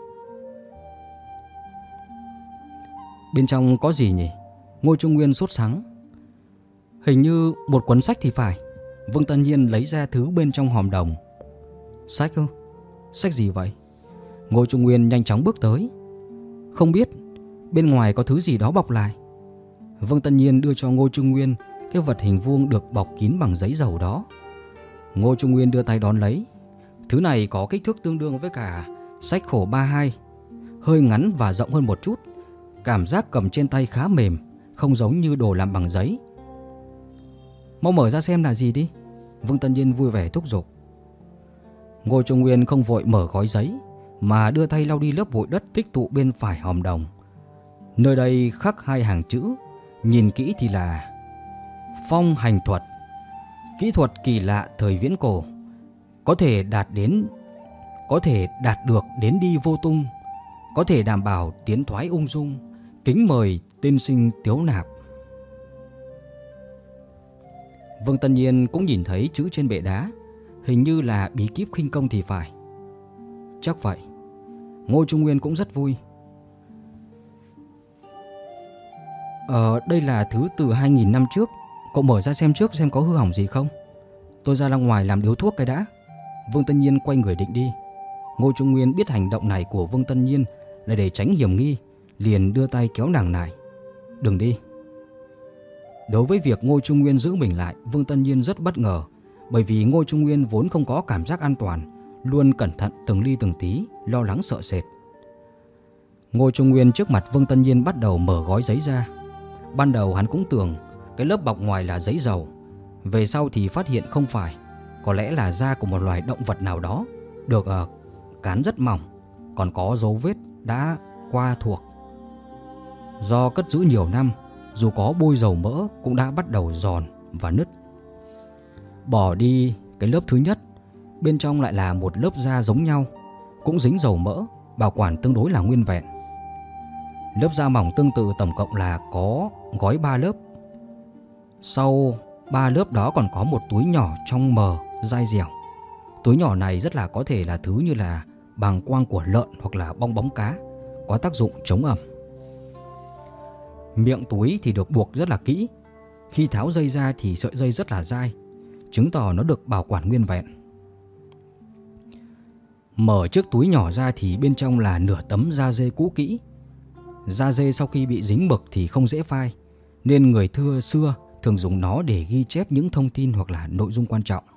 Bên trong có gì nhỉ? Ngô Trung Nguyên sốt sắng. Hình như một cuốn sách thì phải. Vương Tân Nhiên lấy ra thứ bên trong hòm đồng. Sách ư? Sách gì vậy? Ngô Trung Nguyên nhanh chóng bước tới. Không biết, bên ngoài có thứ gì đó bọc lại. Vương Tân Nhiên đưa cho Ngô Trung Nguyên cái vật hình vuông được bọc kín bằng giấy dầu đó. Ngô Trung Nguyên đưa tay đón lấy. Thứ này có kích thước tương đương với cả sách khổ 32, hơi ngắn và rộng hơn một chút. Cảm giác cầm trên tay khá mềm, không giống như đồ làm bằng giấy. Mau mở ra xem là gì đi. Vương Tân Nhiên vui vẻ thúc giục. Ngô Trung Nguyên không vội mở gói giấy, mà đưa tay lau đi lớp bụi đất tích tụ bên phải hòm đồng. Nơi đây khắc hai hàng chữ, nhìn kỹ thì là phong hành thuật, kỹ thuật kỳ lạ thời viễn cổ, có thể đạt được đến đi vô tung, có thể đảm bảo tiến thoái ung dung, kính mời tiên sinh tiếu nạp. Vương Tân Nhiên cũng nhìn thấy chữ trên bệ đá, hình như là bí kíp khinh công thì phải. Chắc vậy. Ngô Trung Nguyên cũng rất vui. Đây là thứ từ 2000 năm trước. Cậu mở ra xem trước xem có hư hỏng gì không. Tôi ra ngoài làm điếu thuốc cái đã. Vương Tân Nhiên quay người định đi. Ngô Trung Nguyên biết hành động này của Vương Tân Nhiên là để tránh hiểm nghi, liền đưa tay kéo nàng lại. Đừng đi. Đối với việc Ngô Trung Nguyên giữ mình lại, Vương Tân Nhiên rất bất ngờ, bởi vì Ngô Trung Nguyên vốn không có cảm giác an toàn, luôn cẩn thận từng ly từng tí, lo lắng sợ sệt. Ngô Trung Nguyên trước mặt Vương Tân Nhiên bắt đầu mở gói giấy ra. Ban đầu hắn cũng tưởng cái lớp bọc ngoài là giấy dầu, về sau thì phát hiện không phải, có lẽ là da của một loài động vật nào đó. được cán rất mỏng, còn có dấu vết đã qua thuộc. Do cất giữ nhiều năm, dù có bôi dầu mỡ cũng đã bắt đầu giòn và nứt. Bỏ đi cái lớp thứ nhất, bên trong lại là một lớp da giống nhau, cũng dính dầu mỡ, bảo quản tương đối là nguyên vẹn. Lớp da mỏng tương tự tổng cộng là có gói 3 lớp. Sau 3 lớp đó còn có một túi nhỏ trong mờ, dai dẻo. Túi nhỏ này rất là có thể là thứ như là bàng quang của lợn hoặc là bong bóng cá, có tác dụng chống ẩm. Miệng túi thì được buộc rất là kỹ. Khi tháo dây ra thì sợi dây rất là dai, chứng tỏ nó được bảo quản nguyên vẹn. Mở chiếc túi nhỏ ra thì bên trong là nửa tấm da dê cũ kỹ. Da dê sau khi bị dính mực thì không dễ phai, nên người xưa thường dùng nó để ghi chép những thông tin hoặc là nội dung quan trọng.